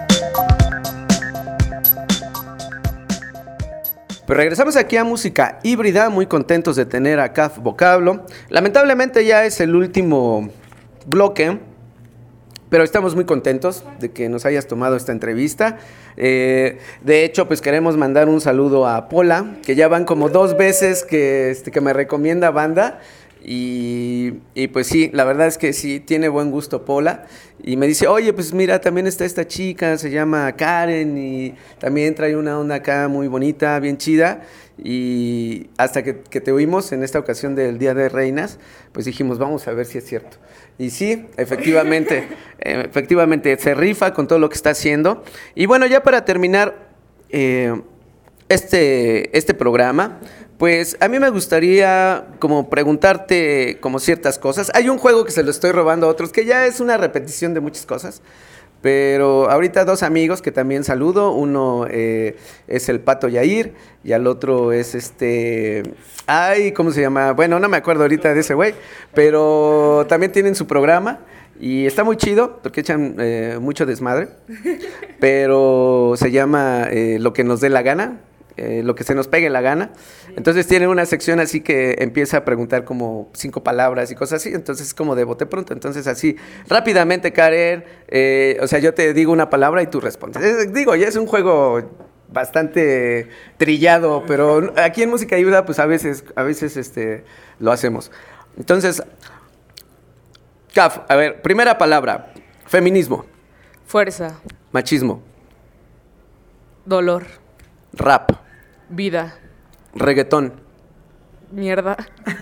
Speaker 2: Pues regresamos aquí a Música Híbrida, muy contentos de tener a Caf Vocablo. Lamentablemente ya es el último bloque, pero estamos muy contentos de que nos hayas tomado esta entrevista. Eh, de hecho, pues queremos mandar un saludo a Pola, que ya van como dos veces que, este, que me recomienda banda. Y, y pues sí, la verdad es que sí, tiene buen gusto Pola. Y me dice, oye, pues mira, también está esta chica, se llama Karen, y también trae una onda acá muy bonita, bien chida. Y hasta que, que te oímos en esta ocasión del Día de Reinas, pues dijimos, vamos a ver si es cierto. Y sí, efectivamente, efectivamente se rifa con todo lo que está haciendo. Y bueno, ya para terminar eh, este, este programa, Pues a mí me gustaría como preguntarte como ciertas cosas. Hay un juego que se lo estoy robando a otros, que ya es una repetición de muchas cosas. Pero ahorita dos amigos que también saludo. Uno eh, es el Pato Yair y al otro es este... Ay, ¿cómo se llama? Bueno, no me acuerdo ahorita de ese güey. Pero también tienen su programa y está muy chido porque echan eh, mucho desmadre. Pero se llama eh, Lo que nos dé la gana. Eh, lo que se nos pegue la gana. Entonces tienen una sección así que empieza a preguntar como cinco palabras y cosas así, entonces es como de bote pronto, entonces así rápidamente, Karen, eh, o sea, yo te digo una palabra y tú respondes. Es, digo, ya es un juego bastante trillado, pero aquí en Música Híbrida pues a veces, a veces este, lo hacemos. Entonces, Caf, a ver, primera palabra, feminismo.
Speaker 3: Fuerza.
Speaker 2: Machismo.
Speaker 3: Dolor.
Speaker 2: Rap.
Speaker 3: Vida.
Speaker 2: Reggaetón.
Speaker 3: Mierda.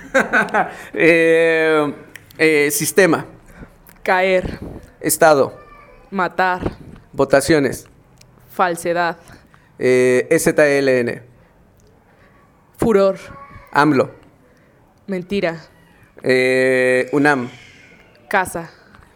Speaker 2: eh, eh, sistema.
Speaker 3: Caer.
Speaker 2: Estado.
Speaker 3: Matar.
Speaker 2: Votaciones.
Speaker 3: Falsedad.
Speaker 2: Eh, E Z L N.
Speaker 3: Furor.
Speaker 2: AMLO.
Speaker 3: Mentira.
Speaker 2: Eh, UNAM.
Speaker 3: Casa.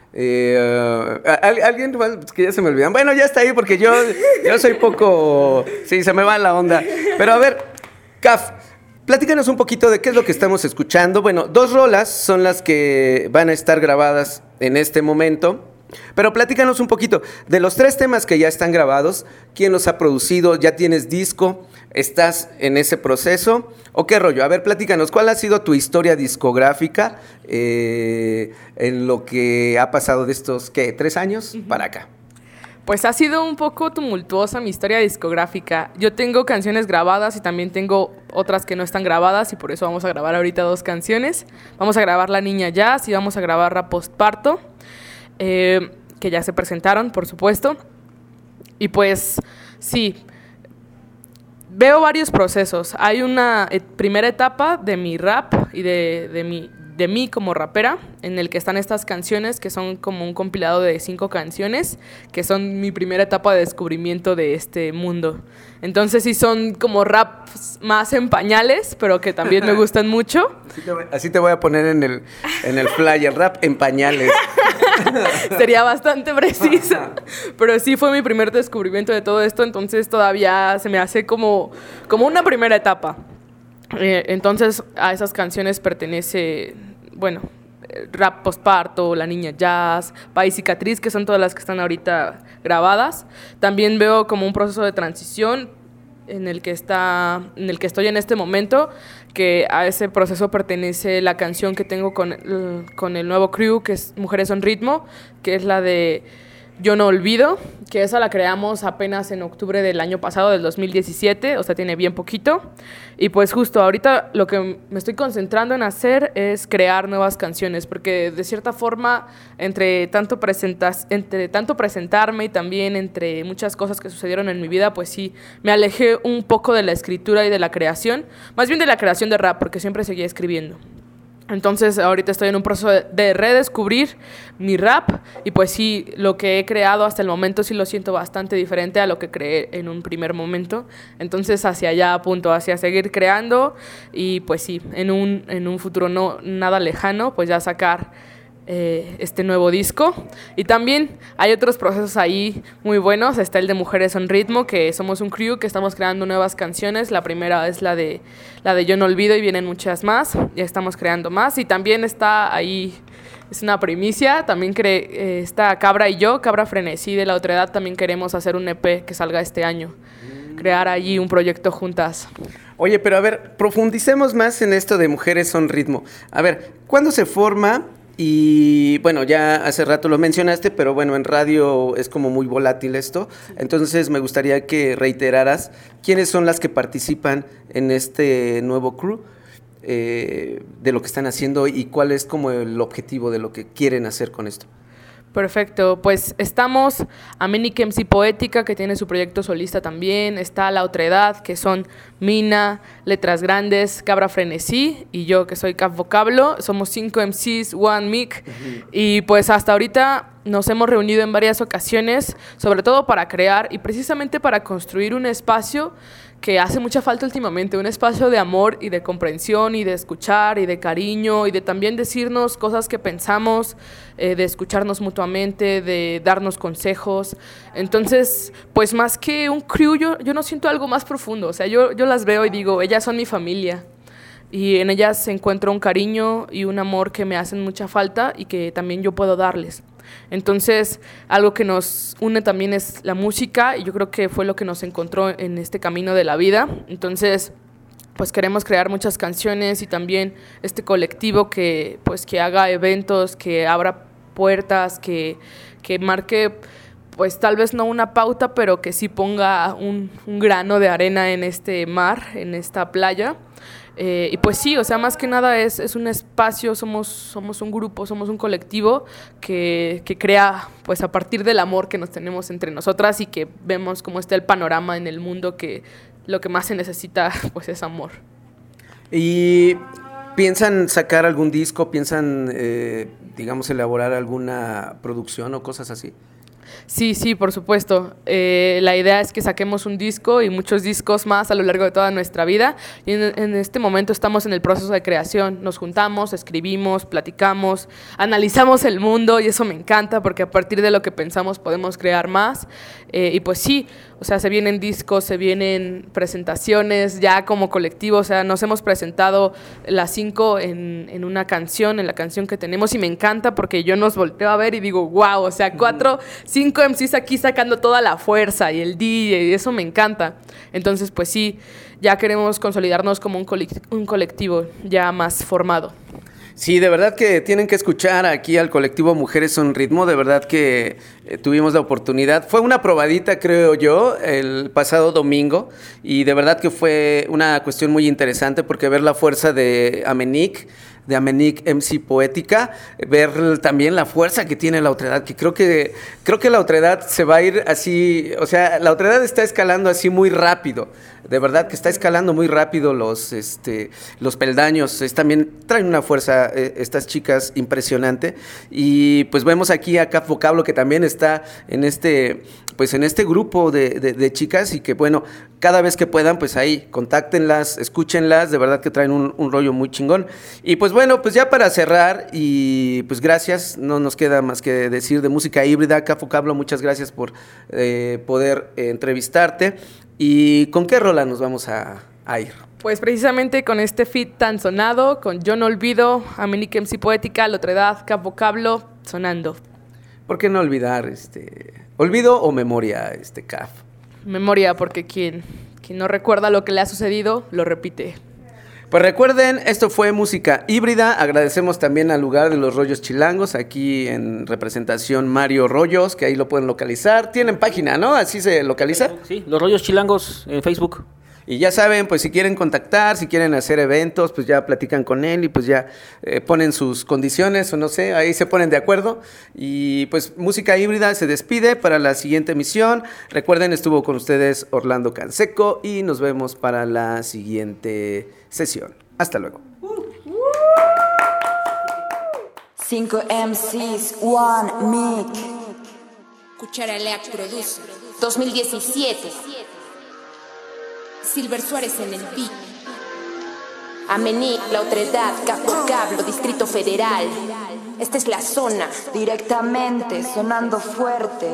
Speaker 2: Eh, uh, ¿al, ¿Alguien? Que ya se me olvidan. Bueno, ya está ahí porque yo, yo soy poco... Sí, se me va la onda. Pero a ver, Caf, platícanos un poquito de qué es lo que estamos escuchando. Bueno, dos rolas son las que van a estar grabadas en este momento. Pero platícanos un poquito de los tres temas que ya están grabados. ¿Quién los ha producido? ¿Ya tienes disco? ¿Estás en ese proceso? ¿O qué rollo? A ver, platícanos, ¿cuál ha sido tu historia discográfica eh, en lo que ha pasado de estos, ¿qué? ¿Tres años uh-huh. para acá?
Speaker 3: Pues ha sido un poco tumultuosa mi historia discográfica. Yo tengo canciones grabadas y también tengo otras que no están grabadas y por eso vamos a grabar ahorita dos canciones. Vamos a grabar La Niña Jazz y vamos a grabar Rap Postparto. Eh, que ya se presentaron, por supuesto. Y pues, sí, veo varios procesos. Hay una eh, primera etapa de mi rap y de, de, mi, de mí como rapera, en el que están estas canciones, que son como un compilado de cinco canciones, que son mi primera etapa de descubrimiento de este mundo. Entonces sí son como raps más en pañales, pero que también me gustan mucho.
Speaker 2: Así te voy, así te voy a poner en el, en el flyer, rap en pañales.
Speaker 3: Sería bastante preciso. Pero sí fue mi primer descubrimiento de todo esto, entonces todavía se me hace como, como una primera etapa. Eh, entonces a esas canciones pertenece, bueno, Rap Postparto, La Niña Jazz, País Cicatriz, que son todas las que están ahorita grabadas. También veo como un proceso de transición en el que está, en el que estoy en este momento, que a ese proceso pertenece la canción que tengo con, con el nuevo crew, que es Mujeres son Ritmo, que es la de Yo no olvido, que esa la creamos apenas en octubre del año pasado, del dos mil diecisiete, o sea, tiene bien poquito. Y pues justo ahorita lo que me estoy concentrando en hacer es crear nuevas canciones, porque de cierta forma, entre tanto, presentas, entre tanto presentarme y también entre muchas cosas que sucedieron en mi vida, pues sí, me alejé un poco de la escritura y de la creación, más bien de la creación de rap, porque siempre seguía escribiendo. Entonces ahorita estoy en un proceso de, de redescubrir mi rap y pues sí, lo que he creado hasta el momento sí lo siento bastante diferente a lo que creé en un primer momento. Entonces hacia allá apunto, hacia seguir creando y pues sí, en un, en un futuro no nada lejano, pues ya sacar eh, este nuevo disco. Y también hay otros procesos ahí muy buenos. Está el de Mujeres son Ritmo, que somos un crew que estamos creando nuevas canciones. La primera es la de, la de Yo no olvido y vienen muchas más. Ya estamos creando más. Y también está ahí, es una primicia, también cre- eh, está Cabra y yo, Cabra Frenesí de La Otredad. También queremos hacer un E P que salga este año. Crear allí un proyecto juntas.
Speaker 2: Oye, pero a ver, profundicemos más en esto de Mujeres son Ritmo. A ver, ¿cuándo se forma? Y bueno, ya hace rato lo mencionaste, pero bueno, en radio es como muy volátil esto. Entonces me gustaría que reiteraras quiénes son las que participan en este nuevo crew, eh, de lo que están haciendo y cuál es como el objetivo de lo que quieren hacer con esto.
Speaker 3: Perfecto, pues estamos Aménica M C Poética, que tiene su proyecto solista también, está La Otredad, que son Mina, Letras Grandes, Cabra Frenesí y yo, que soy Caf Vocablo. Somos cinco M Cs, one mic, uh-huh. Y pues hasta ahorita nos hemos reunido en varias ocasiones, sobre todo para crear y precisamente para construir un espacio que hace mucha falta últimamente, un espacio de amor y de comprensión y de escuchar y de cariño y de también decirnos cosas que pensamos, eh, de escucharnos mutuamente, de darnos consejos. Entonces, pues más que un crew, yo, yo no siento algo más profundo. O sea, yo, yo las veo y digo, ellas son mi familia. Y en ellas encuentro un cariño y un amor que me hacen mucha falta y que también yo puedo darles. Entonces, algo que nos une también es la música y yo creo que fue lo que nos encontró en este camino de la vida. Entonces, pues queremos crear muchas canciones y también este colectivo que, pues, que haga eventos, que abra puertas, que, que marque, pues tal vez no una pauta, pero que sí ponga un, un grano de arena en este mar, en esta playa. Eh, y pues sí, o sea, más que nada es, es un espacio, somos, somos un grupo, somos un colectivo que, que crea pues a partir del amor que nos tenemos entre nosotras y que vemos cómo está el panorama en el mundo, que lo que más se necesita pues es amor.
Speaker 2: ¿Y piensan sacar algún disco? ¿Piensan, eh, digamos, elaborar alguna producción o cosas así?
Speaker 3: Sí, sí, por supuesto. Eh, la idea es que saquemos un disco y muchos discos más a lo largo de toda nuestra vida. Y en, en este momento estamos en el proceso de creación. Nos juntamos, escribimos, platicamos, analizamos el mundo y eso me encanta porque a partir de lo que pensamos podemos crear más. Eh, y pues sí, o sea, se vienen discos, se vienen presentaciones ya como colectivo. O sea, nos hemos presentado las cinco en, en una canción, en la canción que tenemos y me encanta porque yo nos volteo a ver y digo, wow, o sea, cuatro... Cinco M Cs aquí sacando toda la fuerza y el D J y eso me encanta. Entonces, pues sí, ya queremos consolidarnos como un, colect- un colectivo ya más formado.
Speaker 2: Sí, de verdad que tienen que escuchar aquí al colectivo Mujeres Son Ritmo, de verdad que eh, tuvimos la oportunidad. Fue una probadita, creo yo, el pasado domingo y de verdad que fue una cuestión muy interesante porque ver la fuerza de Amenic, de Amenic M C Poética, ver también la fuerza que tiene la otredad, que creo que creo que la otredad se va a ir así, o sea, la otredad está escalando así muy rápido, de verdad que está escalando muy rápido los este los peldaños, es, también traen una fuerza eh, estas chicas impresionante y pues vemos aquí a Caf Vocablo que también está en este pues en este grupo de, de, de chicas y que bueno, cada vez que puedan pues ahí contáctenlas, escúchenlas, de verdad que traen un, un rollo muy chingón y pues bueno, pues ya para cerrar y pues gracias, no nos queda más que decir de música híbrida. Caf Vocablo, muchas gracias por eh, poder eh, entrevistarte. ¿Y con qué rola nos vamos a, a ir?
Speaker 3: Pues precisamente con este feat tan sonado, con Yo No Olvido, Amenic M C Poética, La Otredad, Caf Vocablo, sonando.
Speaker 2: ¿Por qué no olvidar este olvido o memoria, este Caf?
Speaker 3: Memoria, porque quien, quien no recuerda lo que le ha sucedido, lo repite.
Speaker 2: Pues recuerden, esto fue Música Híbrida. Agradecemos también al lugar de los Rollos Chilangos, aquí en representación Mario Rollos, que ahí lo pueden localizar. Tienen página, ¿no? ¿Así se localiza?
Speaker 6: Sí, los Rollos Chilangos en Facebook.
Speaker 2: Y ya saben, pues si quieren contactar, si quieren hacer eventos, pues ya platican con él y pues ya eh, ponen sus condiciones o no sé, ahí se ponen de acuerdo. Y pues Música Híbrida se despide para la siguiente emisión. Recuerden, estuvo con ustedes Orlando Canseco y nos vemos para la siguiente sesión. Hasta luego.
Speaker 7: Cinco M Cs, one mic.
Speaker 8: Cucharalea produce. dos mil diecisiete. Silver Suárez en el beat.
Speaker 7: Amenic, La Otredad, Caf Vocablo, Distrito Federal. Esta es la zona. Directamente, sonando fuerte.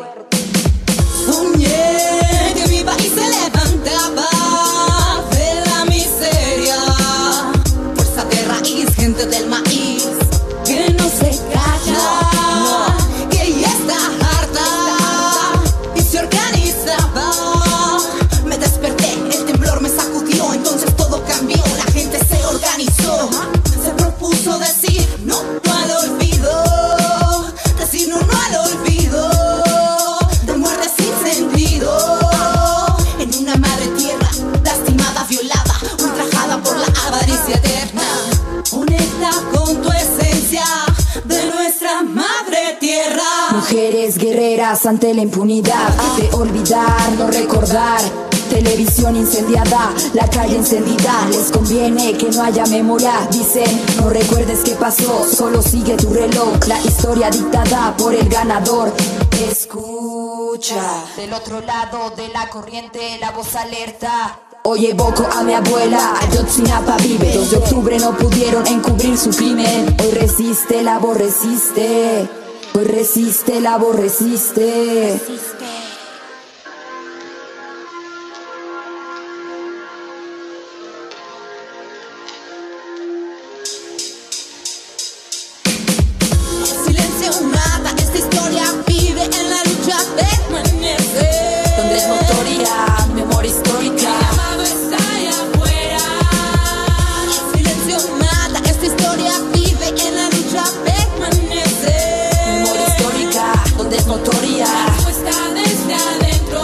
Speaker 9: Soñé que mi país se levantaba de la miseria. Fuerza de raíz, gente del maíz, que no se calla, no, que ya está harta y se organizaba. Me desperté, el temblor me sacudió, entonces todo cambió, la gente se organizó. Se propuso decir no, no al olvido, decir no, no al olvido, de muerte sin sentido. En una madre tierra, lastimada, violada, ultrajada por la avaricia eterna. Conecta con tu esencia de nuestra madre tierra.
Speaker 7: Mujeres guerreras ante la impunidad, de olvidar, no recordar. televisión incendiada, la calle encendida. Les conviene que no haya memoria. Dicen, no recuerdes qué pasó, solo sigue tu reloj. La historia dictada por el ganador. Escucha, del otro lado de la corriente, la voz alerta. Hoy evoco a mi abuela, Ayotzinapa vive. dos de octubre no pudieron encubrir su crimen. Hoy resiste, la voz resiste. Hoy resiste, la voz resiste.
Speaker 9: Silencio mata, esta historia vive en la lucha, permanece.
Speaker 7: Donde es notoria, memoria histórica.
Speaker 9: El llamado está allá afuera. Silencio mata, esta historia vive en la lucha, permanece.
Speaker 7: Memoria histórica, donde es notoria.
Speaker 9: La respuesta desde adentro.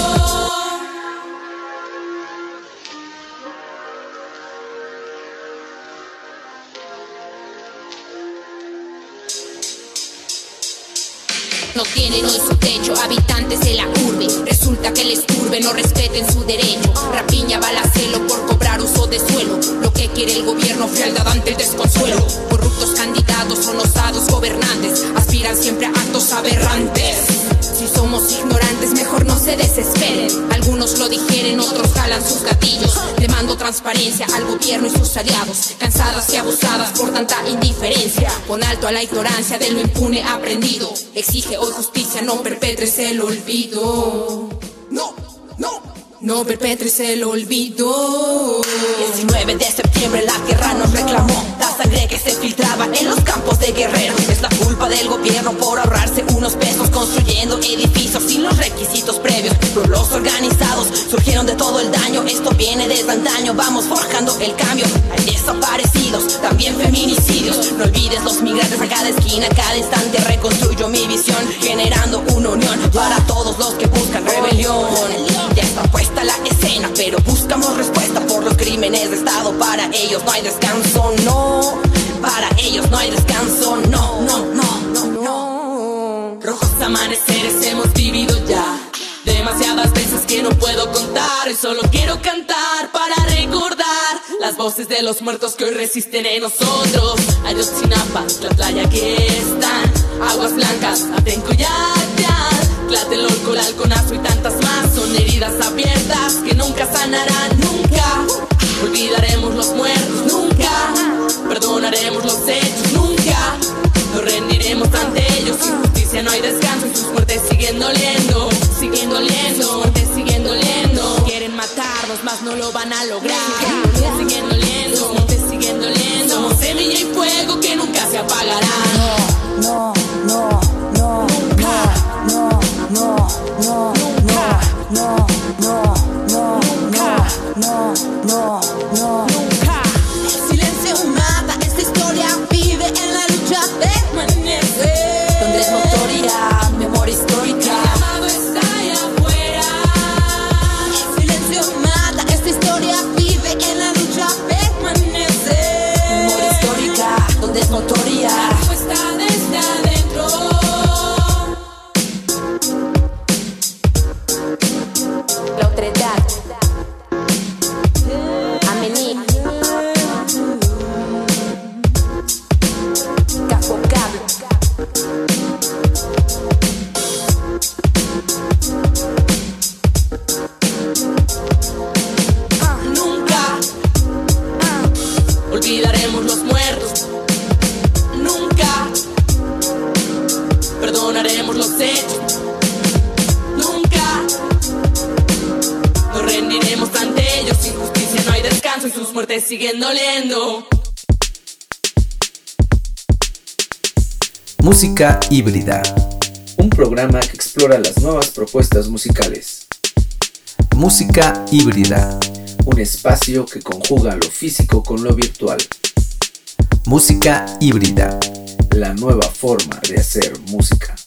Speaker 8: No tienen hoy su techo, habitantes de la urbe. Resulta que les turbe, no respeten su derecho. Rapiña, balacelo por cobrar uso de suelo. Lo que quiere el gobierno, frialdad ante el desconsuelo. Corruptos candidatos son osados gobernantes. Aspiran siempre a actos aberrantes. Si somos ignorantes, mejor no se desesperen. Algunos lo digieren, otros jalan sus gatillos. Demando transparencia al gobierno y sus aliados. Cansadas y abusadas por tanta indiferencia. Pon alto a la ignorancia de lo impune aprendido. Exige hoy justicia, no perpetres el olvido. No, no, no perpetres el olvido.
Speaker 7: diecinueve de septiembre la tierra nos reclamó. La sangre que se filtraba en los campos de Guerrero. Es la culpa del gobierno por ahorrarse unos pesos construyendo edificios sin los requisitos previos. Pueblos organizados surgieron de todo el daño. Esto viene desde antaño, vamos forjando el cambio. Hay desaparecidos, también feminicidios. No olvides los migrantes a cada esquina, a cada instante reconstruyo mi visión, generando una unión para todos los que buscan rebelión. Ya está puesta la escena, pero buscamos respuesta por los crímenes de Estado. Para ellos no hay descanso, no. Para ellos no hay descanso, no, no, no, no, no.
Speaker 5: Rojos amaneceres hemos vivido ya, demasiadas veces que no puedo contar. Y solo quiero cantar para recordar las voces de los muertos que hoy resisten en nosotros. Ayotzinapa, Tlatlaya que están, Aguas Blancas, Atenco y Atián, Tlatelolco, Alconazo y tantas más. Son heridas abiertas que nunca sanarán, nunca. Olvidaremos los muertos, nunca. Perdonaremos los hechos, nunca. Nos rendiremos ante ellos. Sin justicia no hay descanso y sus muertes siguen doliendo. Siguen doliendo, sus muertes siguen doliendo. Quieren matarnos, mas no lo van a lograr. Siguen doliendo, sus muertes siguen doliendo. Somos semilla y fuego que nunca se apagará.
Speaker 7: No, no, no, nunca. No, no, no, nunca. No, no, no, nunca. No, no, no,
Speaker 9: nunca. Silencio mata, esta historia vive en la lucha, permanece.
Speaker 7: Donde es notoria, memoria histórica.
Speaker 9: El llamado está allá afuera. Silencio mata, esta historia vive en la lucha, permanece.
Speaker 7: Memoria histórica, donde es notoria.
Speaker 9: La respuesta desde adentro.
Speaker 7: La otredad. Amení. Capo Cable.
Speaker 5: Nunca olvidaremos los muertos, nunca perdonaremos los hechos, nunca nos rendiremos ante ellos. Sin justicia no hay descanso y sus muertes siguen doliendo.
Speaker 1: Música híbrida, un programa que explora las nuevas propuestas musicales. Música híbrida, un espacio que conjuga lo físico con lo virtual. Música híbrida, la nueva forma de hacer música.